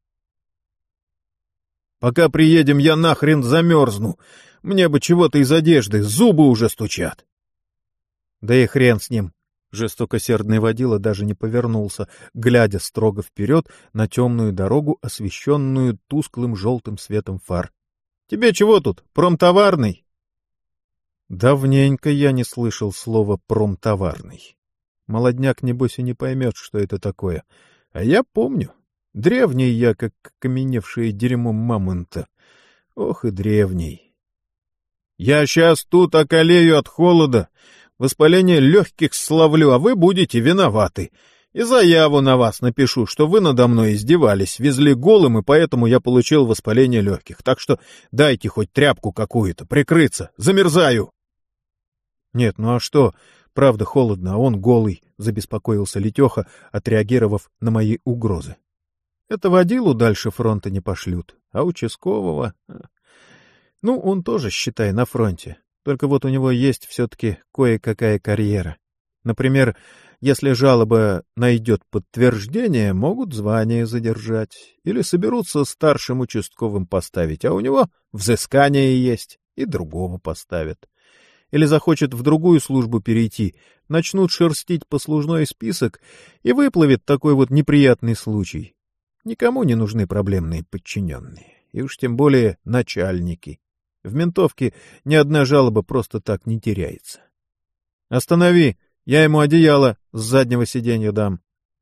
Speaker 1: Пока приедем, я нахрен замерзну. Мне бы чего-то из одежды, зубы уже стучат. Да и хрен с ним. Жестокосердный водила даже не повернулся, глядя строго вперед на темную дорогу, освещенную тусклым желтым светом фар. Тебе чего тут, промтоварный? Давненько я не слышал слова «промтоварный». Молодняк, небось, и не поймет, что это такое. А я помню. Древний я, как окаменевшее дерьмо мамонта. Ох и древний. Я сейчас тут околею от холода, воспаление легких славлю, а вы будете виноваты. И заяву на вас напишу, что вы надо мной издевались, везли голым, и поэтому я получил воспаление легких. Так что дайте хоть тряпку какую-то, прикрыться, замерзаю. Нет, ну а что? Правда холодно, а он голый, забеспокоился Летеха, отреагировав на мои угрозы. Это водилу дальше фронта не пошлют, а участкового... Ну, он тоже, считай, на фронте. Только вот у него есть все-таки кое-какая карьера. Например, если жалоба найдет подтверждение, могут звание задержать. Или соберутся старшим участковым поставить, а у него взыскание есть, и другого поставят. Или захочет в другую службу перейти, начнут шерстить послужной список, и выплывет такой вот неприятный случай. Никому не нужны проблемные подчиненные, и уж тем более начальники. В ментовке ни одна жалоба просто так не теряется. «Останови, я ему одеяло с заднего сиденья дам».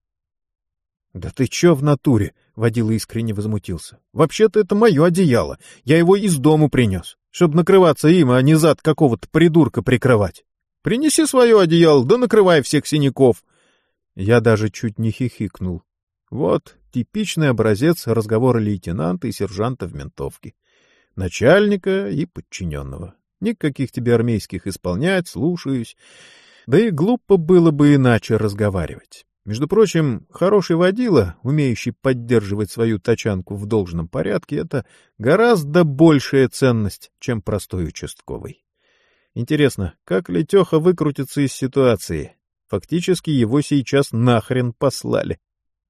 Speaker 1: «Да ты чё в натуре?» — водила искренне возмутился. «Вообще-то это мое одеяло, я его из дому принес, чтобы накрываться им, а не зад какого-то придурка прикрывать. Принеси свое одеяло, да накрывай всех синяков». Я даже чуть не хихикнул. Вот типичный образец разговора лейтенанта и сержанта в ментовке. Начальника и подчиненного. Никаких тебе армейских исполнять, слушаюсь. Да и глупо было бы иначе разговаривать. Между прочим, хороший водила, умеющий поддерживать свою тачанку в должном порядке, это гораздо большая ценность, чем простой участковый. Интересно, как Летеха выкрутится из ситуации? Фактически его сейчас нахрен послали.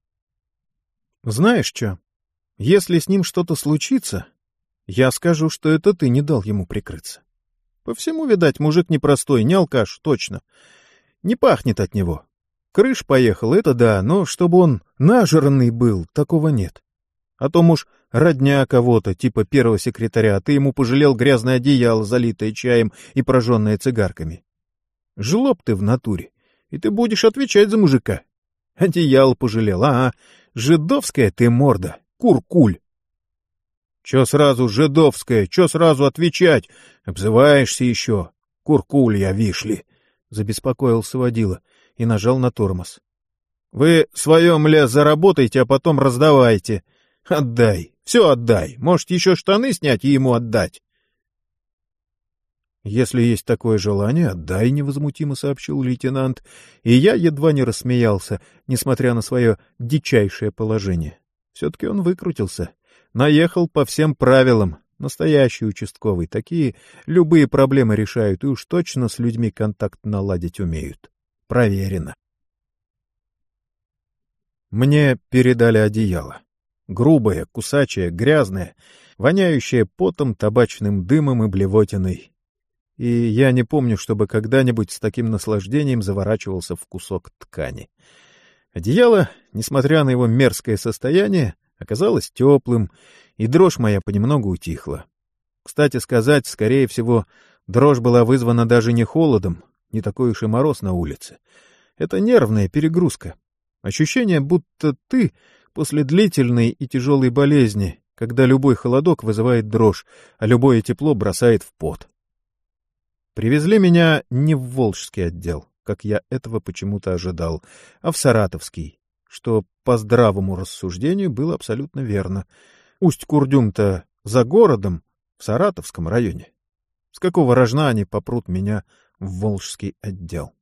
Speaker 1: Знаешь что? Если с ним что-то случится, я скажу, что это ты не дал ему прикрыться. По всему, видать, мужик непростой, не алкаш, точно. Не пахнет от него. Крыш поехал, это да, но чтобы он нажранный был, такого нет. А то, муж, родня кого-то, типа первого секретаря, а ты ему пожалел грязное одеяло, залитое чаем и прожженное цигарками. Жлоб ты в натуре, и ты будешь отвечать за мужика. Одеяло пожалел, ага. Жидовская ты морда, куркуль. Чё сразу жидовская, чё сразу отвечать? Обзываешься еще. Куркуль я, вишь ли, — забеспокоился водила и нажал на тормоз. — Вы свое, мля, заработайте, а потом раздавайте. Отдай, все отдай. Может, еще штаны снять и ему отдать? — Если есть такое желание, отдай, — невозмутимо сообщил лейтенант, и я едва не рассмеялся, несмотря на свое дичайшее положение. Все-таки он выкрутился, наехал по всем правилам. Настоящий участковый, такие любые проблемы решают и уж точно с людьми контакт наладить умеют. Проверено. Мне передали одеяло. Грубое, кусачее, грязное, воняющее потом, табачным дымом и блевотиной. И я не помню, чтобы когда-нибудь с таким наслаждением заворачивался в кусок ткани. Одеяло, несмотря на его мерзкое состояние, оказалось теплым, и дрожь моя понемногу утихла. Кстати сказать, скорее всего, дрожь была вызвана даже не холодом, не такой уж и мороз на улице. Это нервная перегрузка. Ощущение, будто ты после длительной и тяжелой болезни, когда любой холодок вызывает дрожь, а любое тепло бросает в пот. Привезли меня не в Волжский отдел, как я этого почему-то ожидал, а в Саратовский, что по здравому рассуждению было абсолютно верно. Усть-Курдюм-то за городом, в Саратовском районе. С какого рожна они попрут меня в Волжский отдел?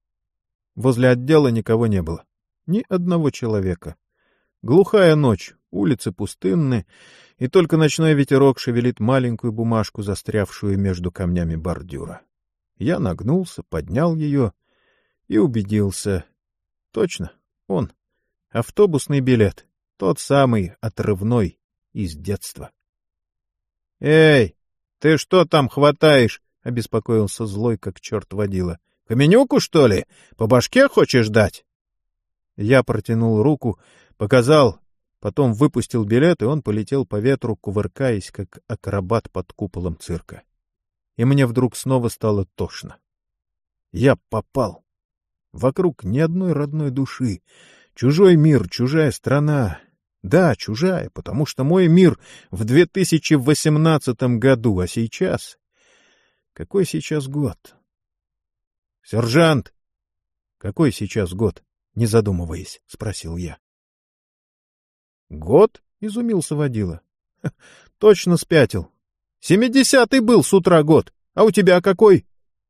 Speaker 1: Возле отдела никого не было. Ни одного человека. Глухая ночь, улицы пустынны, и только ночной ветерок шевелит маленькую бумажку, застрявшую между камнями бордюра. Я нагнулся, поднял ее и убедился. Точно, он. Автобусный билет, тот самый отрывной из детства. — Эй, ты что там хватаешь? — обеспокоился злой, как черт водила. — Каменюку, что ли? По башке хочешь дать? Я протянул руку, показал, потом выпустил билет, и он полетел по ветру, кувыркаясь, как акробат под куполом цирка. И мне вдруг снова стало тошно. Я попал. Вокруг ни одной родной души. Чужой мир, чужая страна. Да, чужая, потому что мой мир в 2018 году, а сейчас... Какой сейчас год? — Сержант! — Какой сейчас год? — не задумываясь, спросил я. — Год? — изумился водила. — Точно спятил. 70-й был с утра год. А у тебя какой?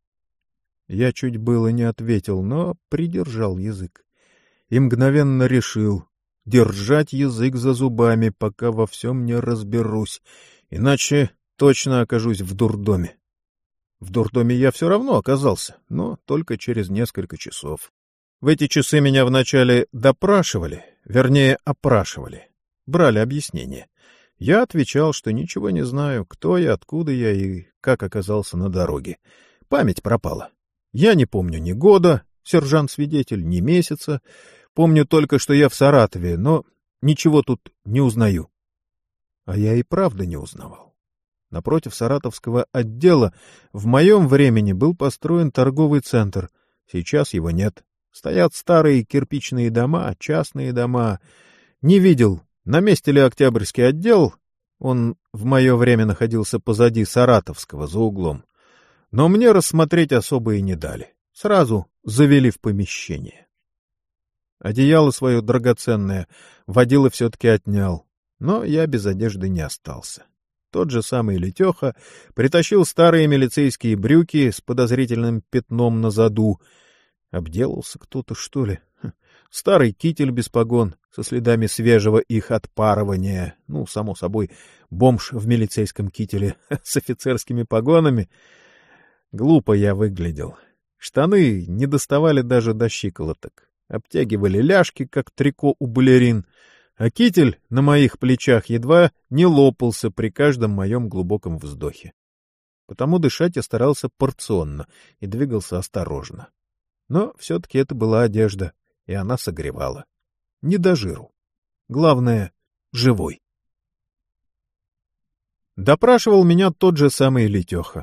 Speaker 1: Я чуть было не ответил, но придержал язык. И мгновенно решил держать язык за зубами, пока во всем не разберусь, иначе точно окажусь в дурдоме. В дурдоме я все равно оказался, но только через несколько часов. В эти часы меня вначале допрашивали, вернее, опрашивали, брали объяснение. Я отвечал, что ничего не знаю, кто я, откуда я и как оказался на дороге. Память пропала. Я не помню ни года, сержант-свидетель, ни месяца. Помню только, что я в Саратове, но ничего тут не узнаю. А я и правда не узнавал. Напротив Саратовского отдела в моем времени был построен торговый центр. Сейчас его нет. Стоят старые кирпичные дома, частные дома. Не видел, на месте ли Октябрьский отдел. Он в мое время находился позади Саратовского, за углом. Но мне рассмотреть особо и не дали. Сразу завели в помещение. Одеяло свое драгоценное водила все-таки отнял, но я без одежды не остался. Тот же самый Летеха притащил старые милицейские брюки с подозрительным пятном на заду. Обделался кто-то, что ли? Старый китель без погон, со следами свежего их отпарывания. Ну, само собой, бомж в милицейском кителе с офицерскими погонами. Глупо я выглядел. Штаны не доставали даже до щиколоток. Обтягивали ляжки, как трико у балерин, а китель на моих плечах едва не лопался при каждом моем глубоком вздохе. Потому дышать я старался порционно и двигался осторожно. Но все-таки это была одежда, и она согревала. Не до жиру. Главное — живой. Допрашивал меня тот же самый Летеха.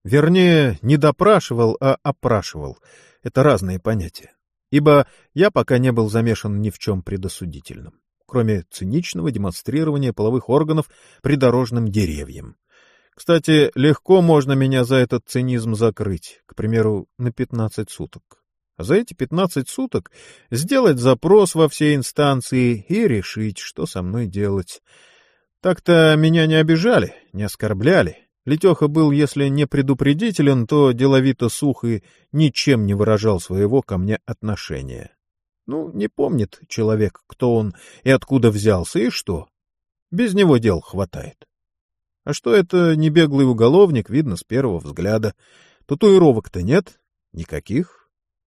Speaker 1: Вернее, не допрашивал, а опрашивал. Это разные понятия. Ибо я пока не был замешан ни в чем предосудительном, кроме циничного демонстрирования половых органов придорожным деревьям. Кстати, легко можно меня за этот цинизм закрыть, к примеру, на 15 суток. А за эти 15 суток сделать запрос во все инстанции и решить, что со мной делать. Так-то меня не обижали, не оскорбляли. Летеха был, если не предупредителен, то деловито сух и ничем не выражал своего ко мне отношения. Ну, не помнит человек, кто он и откуда взялся, и что. Без него дел хватает. А что это не беглый уголовник, видно с первого взгляда. Татуировок-то нет, никаких.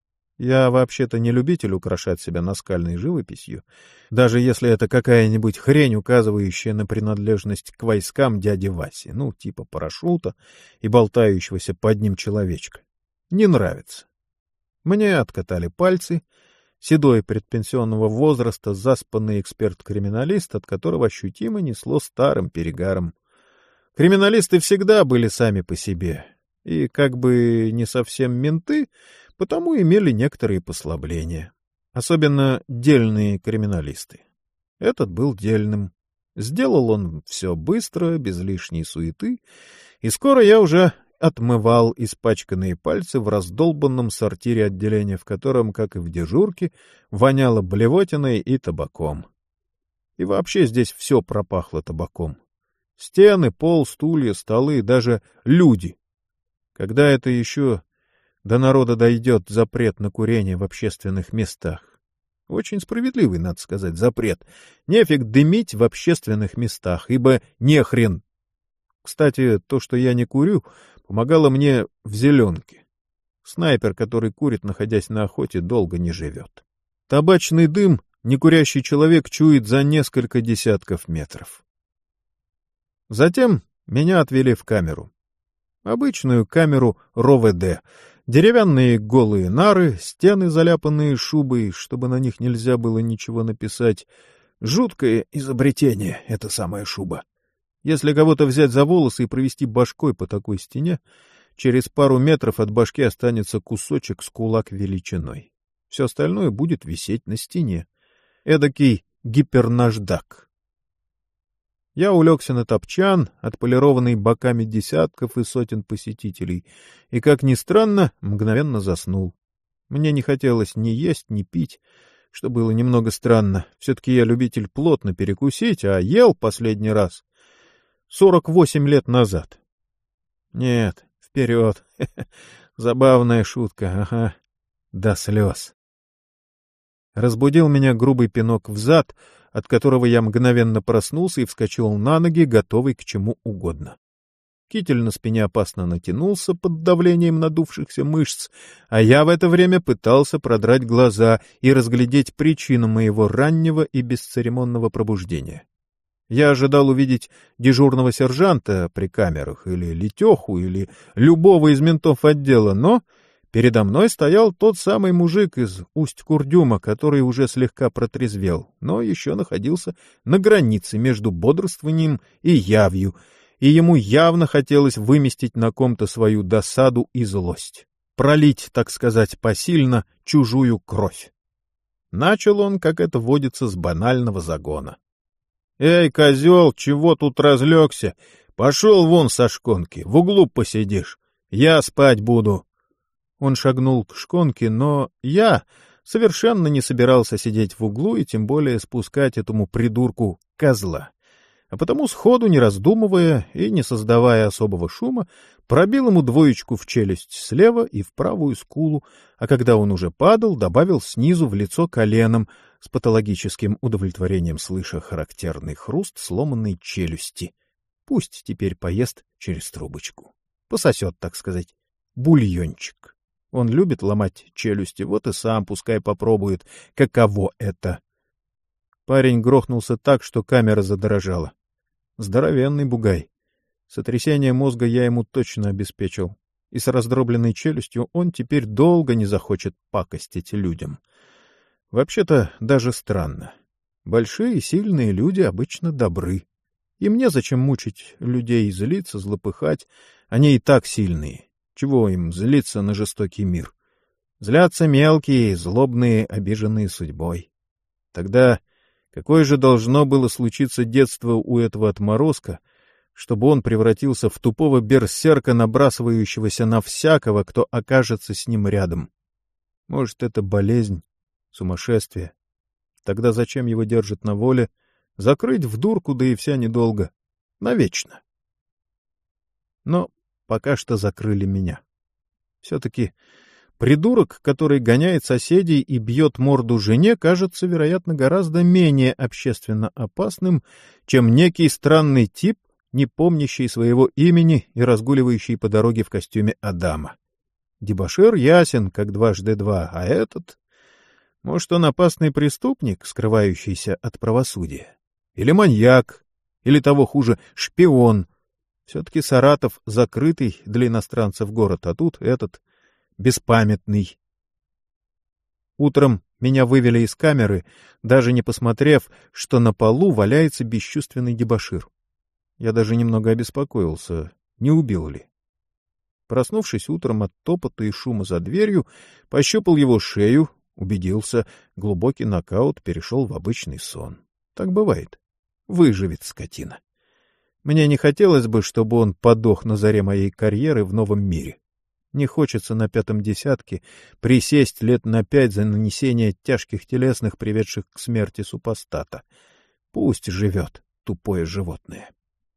Speaker 1: Я вообще-то не любитель украшать себя наскальной живописью, даже если это какая-нибудь хрень, указывающая на принадлежность к войскам дяди Васи, ну, типа парашюта и болтающегося под ним человечка. Не нравится. Мне откатали пальцы, седой предпенсионного возраста заспанный эксперт-криминалист, от которого ощутимо несло старым перегаром. Криминалисты всегда были сами по себе, и как бы не совсем менты, потому имели некоторые послабления. Особенно дельные криминалисты. Этот был дельным. Сделал он все быстро, без лишней суеты, и скоро я уже отмывал испачканные пальцы в раздолбанном сортире отделения, в котором, как и в дежурке, воняло блевотиной и табаком. И вообще здесь все пропахло табаком. Стены, пол, стулья, столы, даже люди. Когда это еще до народа дойдет запрет на курение в общественных местах? Очень справедливый, надо сказать, запрет. Нефиг дымить в общественных местах, ибо нехрен. Кстати, то, что я не курю, помогало мне в зеленке. Снайпер, который курит, находясь на охоте, долго не живет. Табачный дым некурящий человек чует за несколько десятков метров. Затем меня отвели в камеру. Обычную камеру РОВД. Деревянные голые нары, стены, заляпанные шубой, чтобы на них нельзя было ничего написать. Жуткое изобретение, эта самая шуба. Если кого-то взять за волосы и провести башкой по такой стене, через пару метров от башки останется кусочек с кулак величиной. Все остальное будет висеть на стене. Эдакий гипернаждак. Я улегся на топчан, отполированный боками десятков и сотен посетителей, и, как ни странно, мгновенно заснул. Мне не хотелось ни есть, ни пить, что было немного странно. Все-таки я любитель плотно перекусить, а ел последний раз 48 лет назад. Нет, вперед. Забавная шутка, ага, до слез. Разбудил меня грубый пинок в зад, от которого я мгновенно проснулся и вскочил на ноги, готовый к чему угодно. Китель на спине опасно натянулся под давлением надувшихся мышц, а я в это время пытался продрать глаза и разглядеть причину моего раннего и бесцеремонного пробуждения. Я ожидал увидеть дежурного сержанта при камерах, или Летеху, или любого из ментов отдела, но передо мной стоял тот самый мужик из Усть-Курдюма, который уже слегка протрезвел, но еще находился на границе между бодрствованием и явью, и ему явно хотелось выместить на ком-то свою досаду и злость, пролить, так сказать, посильно чужую кровь. Начал он, как это водится, с банального загона. — Эй, козел, чего тут разлегся? Пошел вон со шконки, в углу посидишь. Я спать буду. Он шагнул к шконке, но я совершенно не собирался сидеть в углу и тем более спускать этому придурку козла. А потому, сходу не раздумывая и не создавая особого шума, пробил ему двоечку в челюсть слева и в правую скулу, а когда он уже падал, добавил снизу в лицо коленом, с патологическим удовлетворением слыша характерный хруст сломанной челюсти. Пусть теперь поест через трубочку. Пососет, так сказать, бульончик. Он любит ломать челюсти, вот и сам пускай попробует, каково это. Парень грохнулся так, что камера задрожала. Здоровенный бугай. Сотрясение мозга я ему точно обеспечил. И с раздробленной челюстью он теперь долго не захочет пакостить людям. Вообще-то даже странно. Большие и сильные люди обычно добры. И мне зачем мучить людей и злиться, злопыхать? Они и так сильные. Чего им злиться на жестокий мир? Злятся мелкие, злобные, обиженные судьбой. Тогда какое же должно было случиться детство у этого отморозка, чтобы он превратился в тупого берсерка, набрасывающегося на всякого, кто окажется с ним рядом? Может, это болезнь, сумасшествие? Тогда зачем его держат на воле? Закрыть в дурку, да и вся недолго. Навечно. Но пока что закрыли меня. Все-таки придурок, который гоняет соседей и бьет морду жене, кажется, вероятно, гораздо менее общественно опасным, чем некий странный тип, не помнящий своего имени и разгуливающий по дороге в костюме Адама. Дебошир ясен, как дважды два, а этот... Может, он опасный преступник, скрывающийся от правосудия? Или маньяк? Или того хуже, шпион? Все-таки Саратов — закрытый для иностранцев город, а тут этот беспамятный. Утром меня вывели из камеры, даже не посмотрев, что на полу валяется бесчувственный дебошир. Я даже немного обеспокоился, не убил ли. Проснувшись утром от топота и шума за дверью, пощупал его шею, убедился, глубокий нокаут перешел в обычный сон. Так бывает. Выживет скотина. Мне не хотелось бы, чтобы он подох на заре моей карьеры в новом мире. Не хочется на 5-м десятке присесть лет на 5 за нанесение тяжких телесных, приведших к смерти супостата. Пусть живет, тупое животное.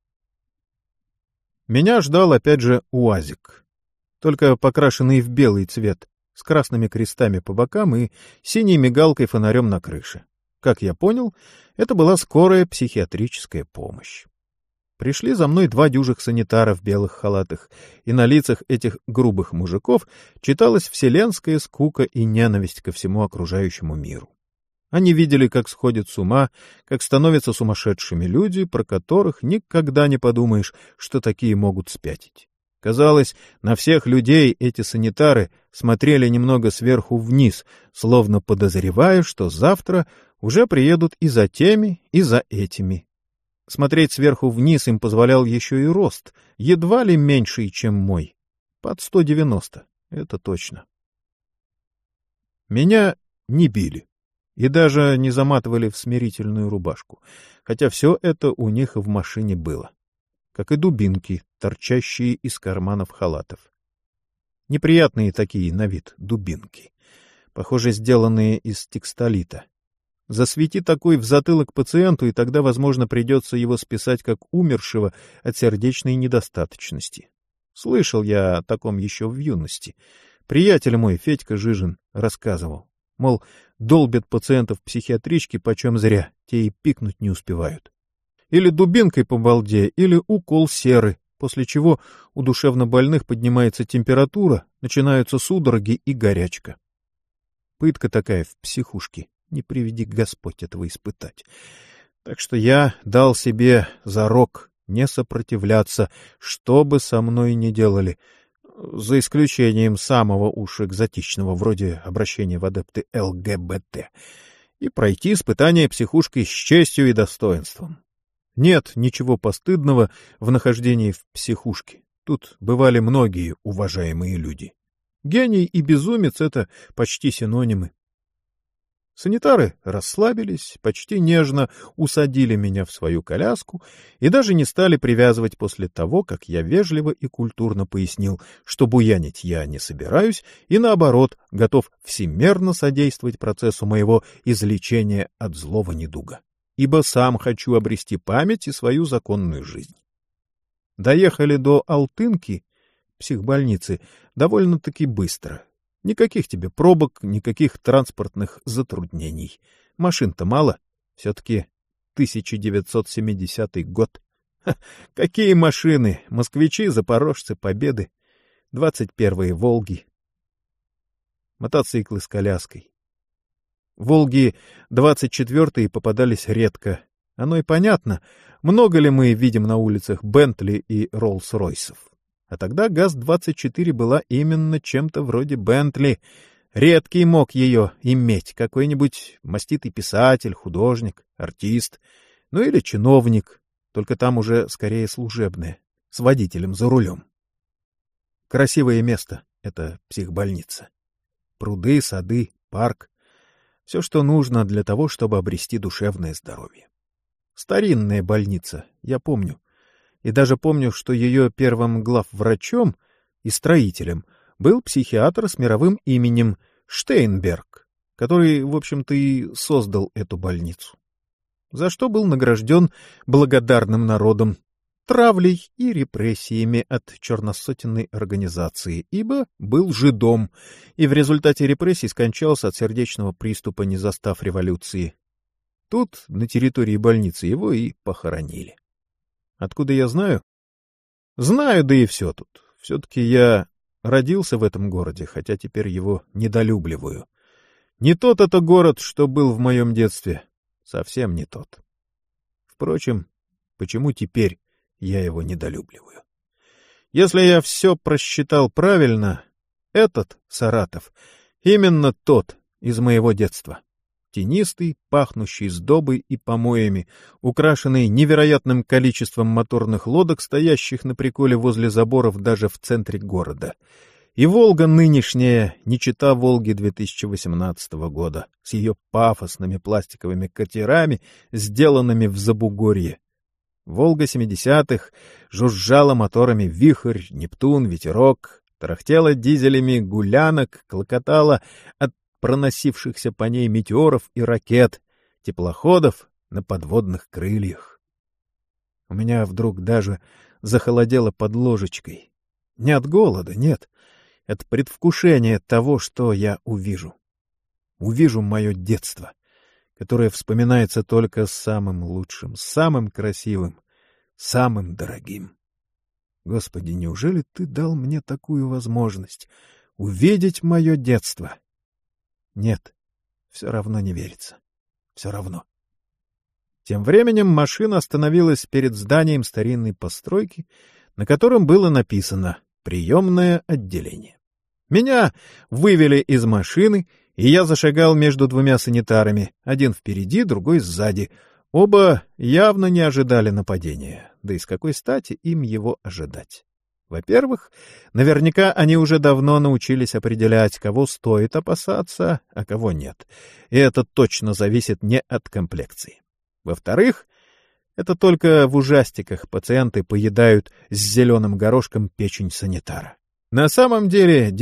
Speaker 1: Меня ждал опять же УАЗик, только покрашенный в белый цвет, с красными крестами по бокам и синей мигалкой фонарем на крыше. Как я понял, это была скорая психиатрическая помощь. Пришли за мной 2 дюжих санитара в белых халатах, и на лицах этих грубых мужиков читалась вселенская скука и ненависть ко всему окружающему миру. Они видели, как сходят с ума, как становятся сумасшедшими люди, про которых никогда не подумаешь, что такие могут спятить. Казалось, на всех людей эти санитары смотрели немного сверху вниз, словно подозревая, что завтра уже приедут и за теми, и за этими. Смотреть сверху вниз им позволял еще и рост, едва ли меньший, чем мой. Под 190, это точно. Меня не били и даже не заматывали в смирительную рубашку, хотя все это у них в машине было. Как и дубинки, торчащие из карманов халатов. Неприятные такие на вид дубинки, похоже, сделанные из текстолита. Засвети такой в затылок пациенту, и тогда, возможно, придется его списать как умершего от сердечной недостаточности. Слышал я о таком еще в юности. Приятель мой, Федька Жижин, рассказывал. Мол, долбят пациентов психиатрички почем зря, те и пикнуть не успевают. Или дубинкой по балде, или укол серы, после чего у душевнобольных поднимается температура, начинаются судороги и горячка. Пытка такая в психушке. Не приведи Господь этого испытать. Так что я дал себе зарок не сопротивляться, что бы со мной ни делали, за исключением самого уж экзотичного, вроде обращения в адепты ЛГБТ, и пройти испытание психушкой с честью и достоинством. Нет ничего постыдного в нахождении в психушке. Тут бывали многие уважаемые люди. Гений и безумец — это почти синонимы. Санитары расслабились, почти нежно усадили меня в свою коляску и даже не стали привязывать после того, как я вежливо и культурно пояснил, что буянить я не собираюсь и, наоборот, готов всемерно содействовать процессу моего излечения от злого недуга, ибо сам хочу обрести память и свою законную жизнь. Доехали до Алтынки, психбольницы, довольно-таки быстро. Никаких тебе пробок, никаких транспортных затруднений. Машин-то мало, все-таки 1970 год. Ха, какие машины! Москвичи, запорожцы, Победы, 21-е Волги. Мотоциклы с коляской. Волги 24-е попадались редко. Оно и понятно, много ли мы видим на улицах Бентли и Роллс-Ройсов. А тогда ГАЗ-24 была именно чем-то вроде Бентли. Редкий мог ее иметь какой-нибудь маститый писатель, художник, артист, ну или чиновник, только там уже скорее служебное, с водителем за рулем. Красивое место — это психбольница. Пруды, сады, парк — все, что нужно для того, чтобы обрести душевное здоровье. Старинная больница, я помню. И даже помню, что ее первым главврачом и строителем был психиатр с мировым именем Штейнберг, который, в общем-то, и создал эту больницу. За что был награжден благодарным народом, травлей и репрессиями от черносотенной организации, ибо был жидом, и в результате репрессий скончался от сердечного приступа, не застав революции. Тут, на территории больницы, его и похоронили. Откуда я знаю? Знаю, да и все тут. Все-таки я родился в этом городе, хотя теперь его недолюбливаю. Не тот это город, что был в моем детстве. Совсем не тот. Впрочем, почему теперь я его недолюбливаю? Если я все просчитал правильно, этот Саратов именно тот из моего детства. Тенистый, пахнущий сдобой и помоями, украшенный невероятным количеством моторных лодок, стоящих на приколе возле заборов даже в центре города. И Волга нынешняя, не чета Волги 2018 года, с ее пафосными пластиковыми катерами, сделанными в Забугорье. Волга 70-х жужжала моторами «Вихрь», «Нептун», «Ветерок», тарахтела дизелями «Гулянок», клокотала от проносившихся по ней метеоров и ракет, теплоходов на подводных крыльях. У меня вдруг даже захолодело под ложечкой. Не от голода, нет, от предвкушения того, что я увижу. Увижу мое детство, которое вспоминается только самым лучшим, самым красивым, самым дорогим. Господи, неужели ты дал мне такую возможность увидеть мое детство? Нет, все равно не верится. Все равно. Тем временем машина остановилась перед зданием старинной постройки, на котором было написано «Приемное отделение». Меня вывели из машины, и я зашагал между двумя санитарами, один впереди, другой сзади. Оба явно не ожидали нападения, да и с какой стати им его ожидать? Во-первых, наверняка они уже давно научились определять, кого стоит опасаться, а кого нет. И это точно зависит не от комплекции. Во-вторых, это только в ужастиках пациенты поедают с зеленым горошком печень санитара. На самом деле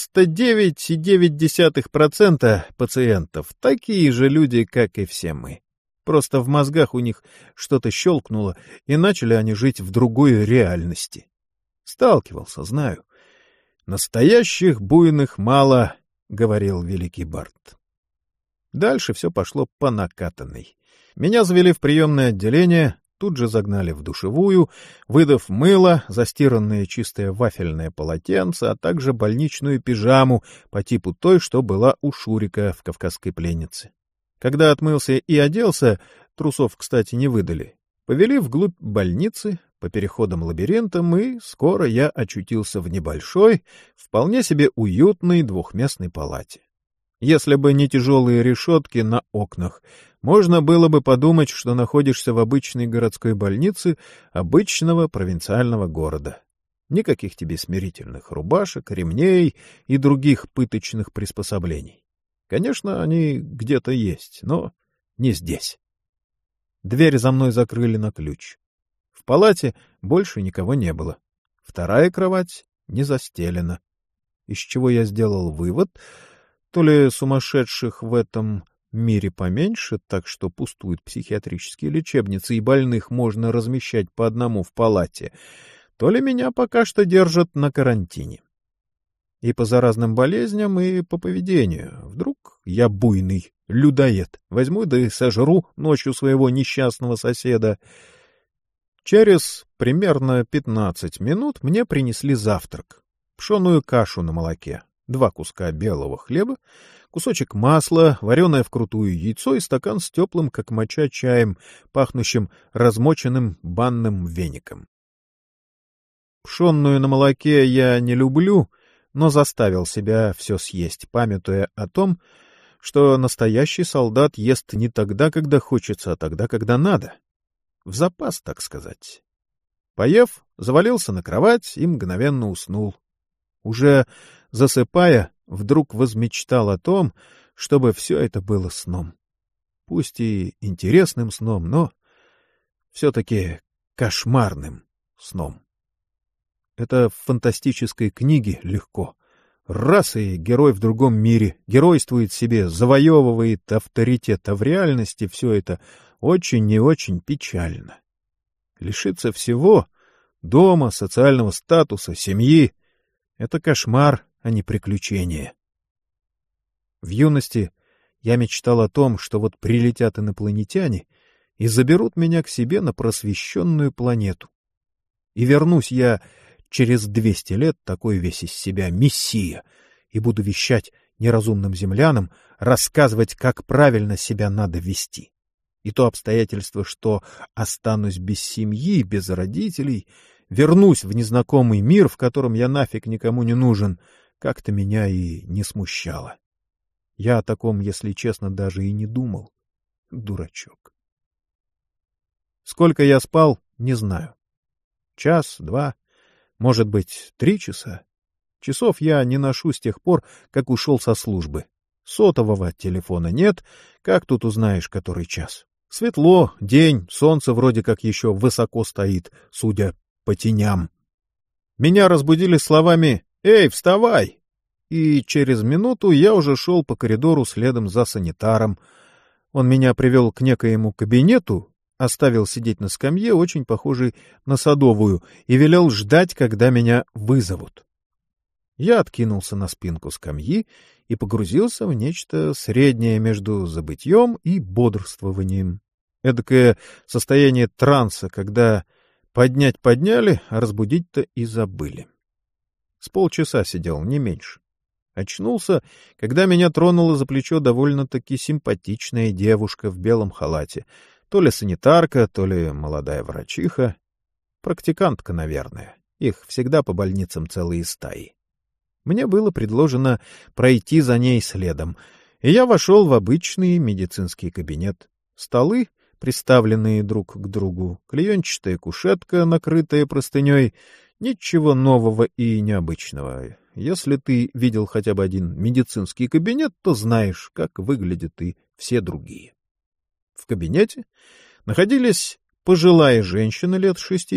Speaker 1: 99,9% пациентов такие же люди, как и все мы. Просто в мозгах у них что-то щелкнуло, и начали они жить в другой реальности. Сталкивался, знаю. Настоящих буйных мало, — говорил великий Барт. Дальше все пошло по накатанной. Меня завели в приемное отделение, тут же загнали в душевую, выдав мыло, застиранное чистое вафельное полотенце, а также больничную пижаму по типу той, что была у Шурика в «Кавказской пленнице». Когда отмылся и оделся, трусов, кстати, не выдали, повели вглубь больницы, по переходам-лабиринтам, и скоро я очутился в небольшой, вполне себе уютной двухместной палате. Если бы не тяжелые решетки на окнах, можно было бы подумать, что находишься в обычной городской больнице обычного провинциального города. Никаких тебе смирительных рубашек, ремней и других пыточных приспособлений. Конечно, они где-то есть, но не здесь. Дверь за мной закрыли на ключ. В палате больше никого не было. Вторая кровать не застелена. Из чего я сделал вывод, то ли сумасшедших в этом мире поменьше, так что пустуют психиатрические лечебницы и больных можно размещать по одному в палате, то ли меня пока что держат на карантине. И по заразным болезням, и по поведению. Вдруг я буйный людоед, возьму да и сожру ночью своего несчастного соседа. Через примерно 15 минут мне принесли завтрак. Пшеную кашу на молоке, 2 куска белого хлеба, кусочек масла, вареное вкрутую яйцо и стакан с теплым, как моча, чаем, пахнущим размоченным банным веником. Пшенную на молоке я не люблю, но заставил себя все съесть, памятуя о том, что настоящий солдат ест не тогда, когда хочется, а тогда, когда надо. В запас, так сказать. Поев, завалился на кровать и мгновенно уснул. Уже засыпая, вдруг возмечтал о том, чтобы все это было сном. Пусть и интересным сном, но все-таки кошмарным сном. Это в фантастической книге легко. Раз и герой в другом мире, геройствует себе, завоевывает авторитет, а в реальности все это очень и очень печально. Лишиться всего — дома, социального статуса, семьи — это кошмар, а не приключение. В юности я мечтал о том, что вот прилетят инопланетяне и заберут меня к себе на просвещенную планету. И вернусь я через 200 лет такой весь из себя мессия и буду вещать неразумным землянам, рассказывать, как правильно себя надо вести. И то обстоятельство, что останусь без семьи, без родителей, вернусь в незнакомый мир, в котором я нафиг никому не нужен, как-то меня и не смущало. Я о таком, если честно, даже и не думал. Дурачок. Сколько я спал, не знаю. Час, 2, может быть, 3 часа. Часов я не ношу с тех пор, как ушел со службы. Сотового телефона нет, как тут узнаешь, который час? Светло, день, солнце вроде как еще высоко стоит, судя по теням. Меня разбудили словами «Эй, вставай!» И через минуту я уже шел по коридору следом за санитаром. Он меня привел к некоему кабинету, оставил сидеть на скамье, очень похожей на садовую, и велел ждать, когда меня вызовут. Я откинулся на спинку скамьи и погрузился в нечто среднее между забытьем и бодрствованием. Эдакое состояние транса, когда поднять подняли, а разбудить-то и забыли. С полчаса сидел, не меньше. Очнулся, когда меня тронула за плечо довольно-таки симпатичная девушка в белом халате. То ли санитарка, то ли молодая врачиха. Практикантка, наверное. Их всегда по больницам целые стаи. Мне было предложено пройти за ней следом, и я вошел в обычный медицинский кабинет. Столы, приставленные друг к другу, клеенчатая кушетка, накрытая простыней. Ничего нового и необычного. Если ты видел хотя бы один медицинский кабинет, то знаешь, как выглядят и все другие. В кабинете находились пожилая женщина лет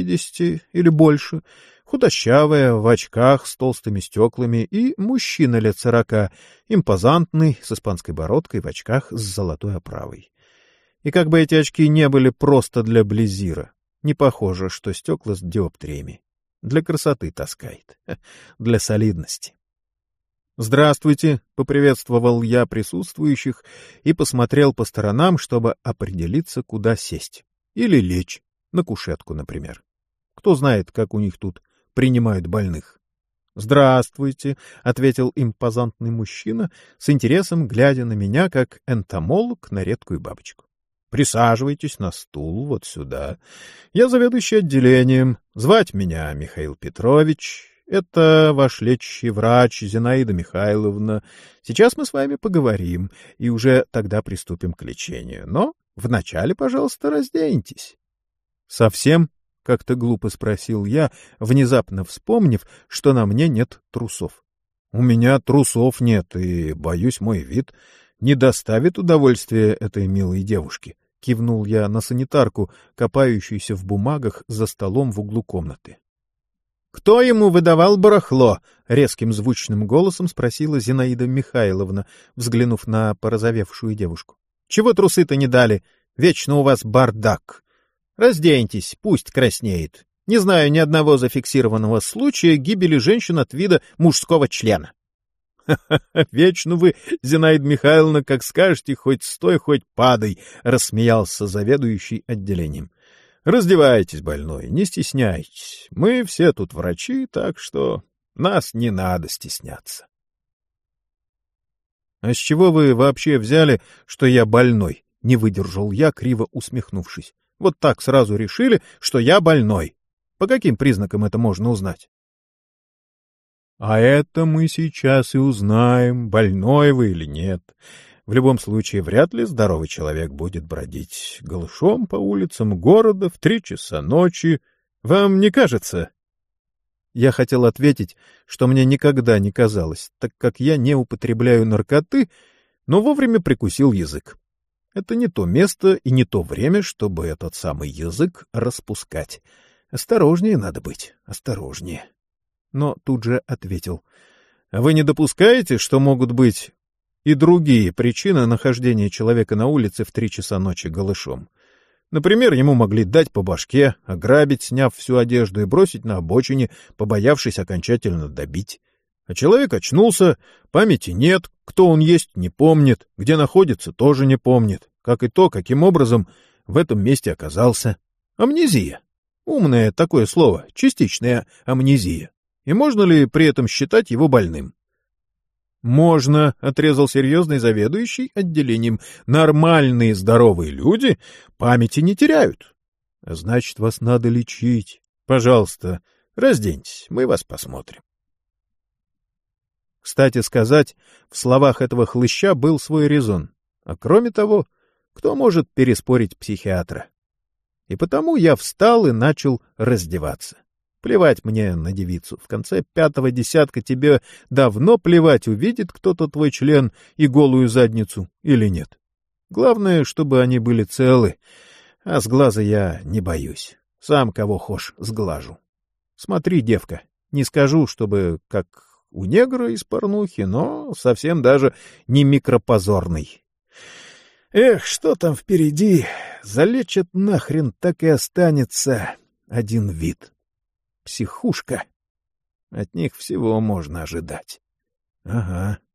Speaker 1: 60 или больше, худощавая, в очках с толстыми стеклами, и мужчина лет 40, импозантный, с испанской бородкой, в очках с золотой оправой. И как бы эти очки не были просто для близира, не похоже, что стекла с диоптриями. Для красоты таскает, для солидности. «Здравствуйте», — поприветствовал я присутствующих и посмотрел по сторонам, чтобы определиться, куда сесть. Или лечь, на кушетку, например. Кто знает, как у них тут принимают больных. «Здравствуйте», — ответил импозантный мужчина, с интересом глядя на меня, как энтомолог на редкую бабочку. «Присаживайтесь на стул вот сюда. Я заведующий отделением. Звать меня Михаил Петрович. Это ваш лечащий врач Зинаида Михайловна. Сейчас мы с вами поговорим, и уже тогда приступим к лечению. Но вначале, пожалуйста, разденьтесь». «Совсем?» — как-то глупо спросил я, внезапно вспомнив, что на мне нет трусов. «У меня трусов нет, и, боюсь, мой вид не доставит удовольствия этой милой девушке». Кивнул я на санитарку, копающуюся в бумагах за столом в углу комнаты. «Кто ему выдавал барахло?» — резким звучным голосом спросила Зинаида Михайловна, взглянув на порозовевшую девушку. «Чего трусы-то не дали? Вечно у вас бардак. Разденьтесь, пусть краснеет. Не знаю ни одного зафиксированного случая гибели женщин от вида мужского члена». «Вечно вы, Зинаида Михайловна, как скажете, хоть стой, хоть падай», — рассмеялся заведующий отделением. «Раздевайтесь, больной, не стесняйтесь. Мы все тут врачи, так что нас не надо стесняться». «А с чего вы вообще взяли, что я больной?» — не выдержал я, криво усмехнувшись. «Вот так сразу решили, что я больной. По каким признакам это можно узнать?» «А это мы сейчас и узнаем, больной вы или нет. В любом случае, вряд ли здоровый человек будет бродить голышом по улицам города в 3 часа ночи. Вам не кажется?» Я хотел ответить, что мне никогда не казалось, так как я не употребляю наркоты, но вовремя прикусил язык. Это не то место и не то время, чтобы этот самый язык распускать. Осторожнее надо быть, осторожнее. Но тут же ответил: а вы не допускаете, что могут быть и другие причины нахождения человека на улице в 3 часа ночи голышом? Например, ему могли дать по башке, ограбить, сняв всю одежду, и бросить на обочине, побоявшись окончательно добить. А человек очнулся, памяти нет, кто он есть не помнит, где находится тоже не помнит, как и то, каким образом в этом месте оказался. Амнезия. Умное такое слово, частичная амнезия. И можно ли при этом считать его больным? «Можно», — отрезал серьезный заведующий отделением. «Нормальные здоровые люди памяти не теряют». «Значит, вас надо лечить. Пожалуйста, разденьтесь, мы вас посмотрим». Кстати сказать, в словах этого хлыща был свой резон. А кроме того, кто может переспорить психиатра? И потому я встал и начал раздеваться. Плевать мне на девицу. В конце 5-го десятка тебе давно плевать, увидит кто-то твой член и голую задницу или нет. Главное, чтобы они были целы, а с глаза я не боюсь. Сам кого хошь сглажу. Смотри, девка, не скажу, чтобы как у негра из порнухи, но совсем даже не микропозорный. Эх, что там впереди? Залечат нахрен, так и останется один вид. Психушка. От них всего можно ожидать. Ага.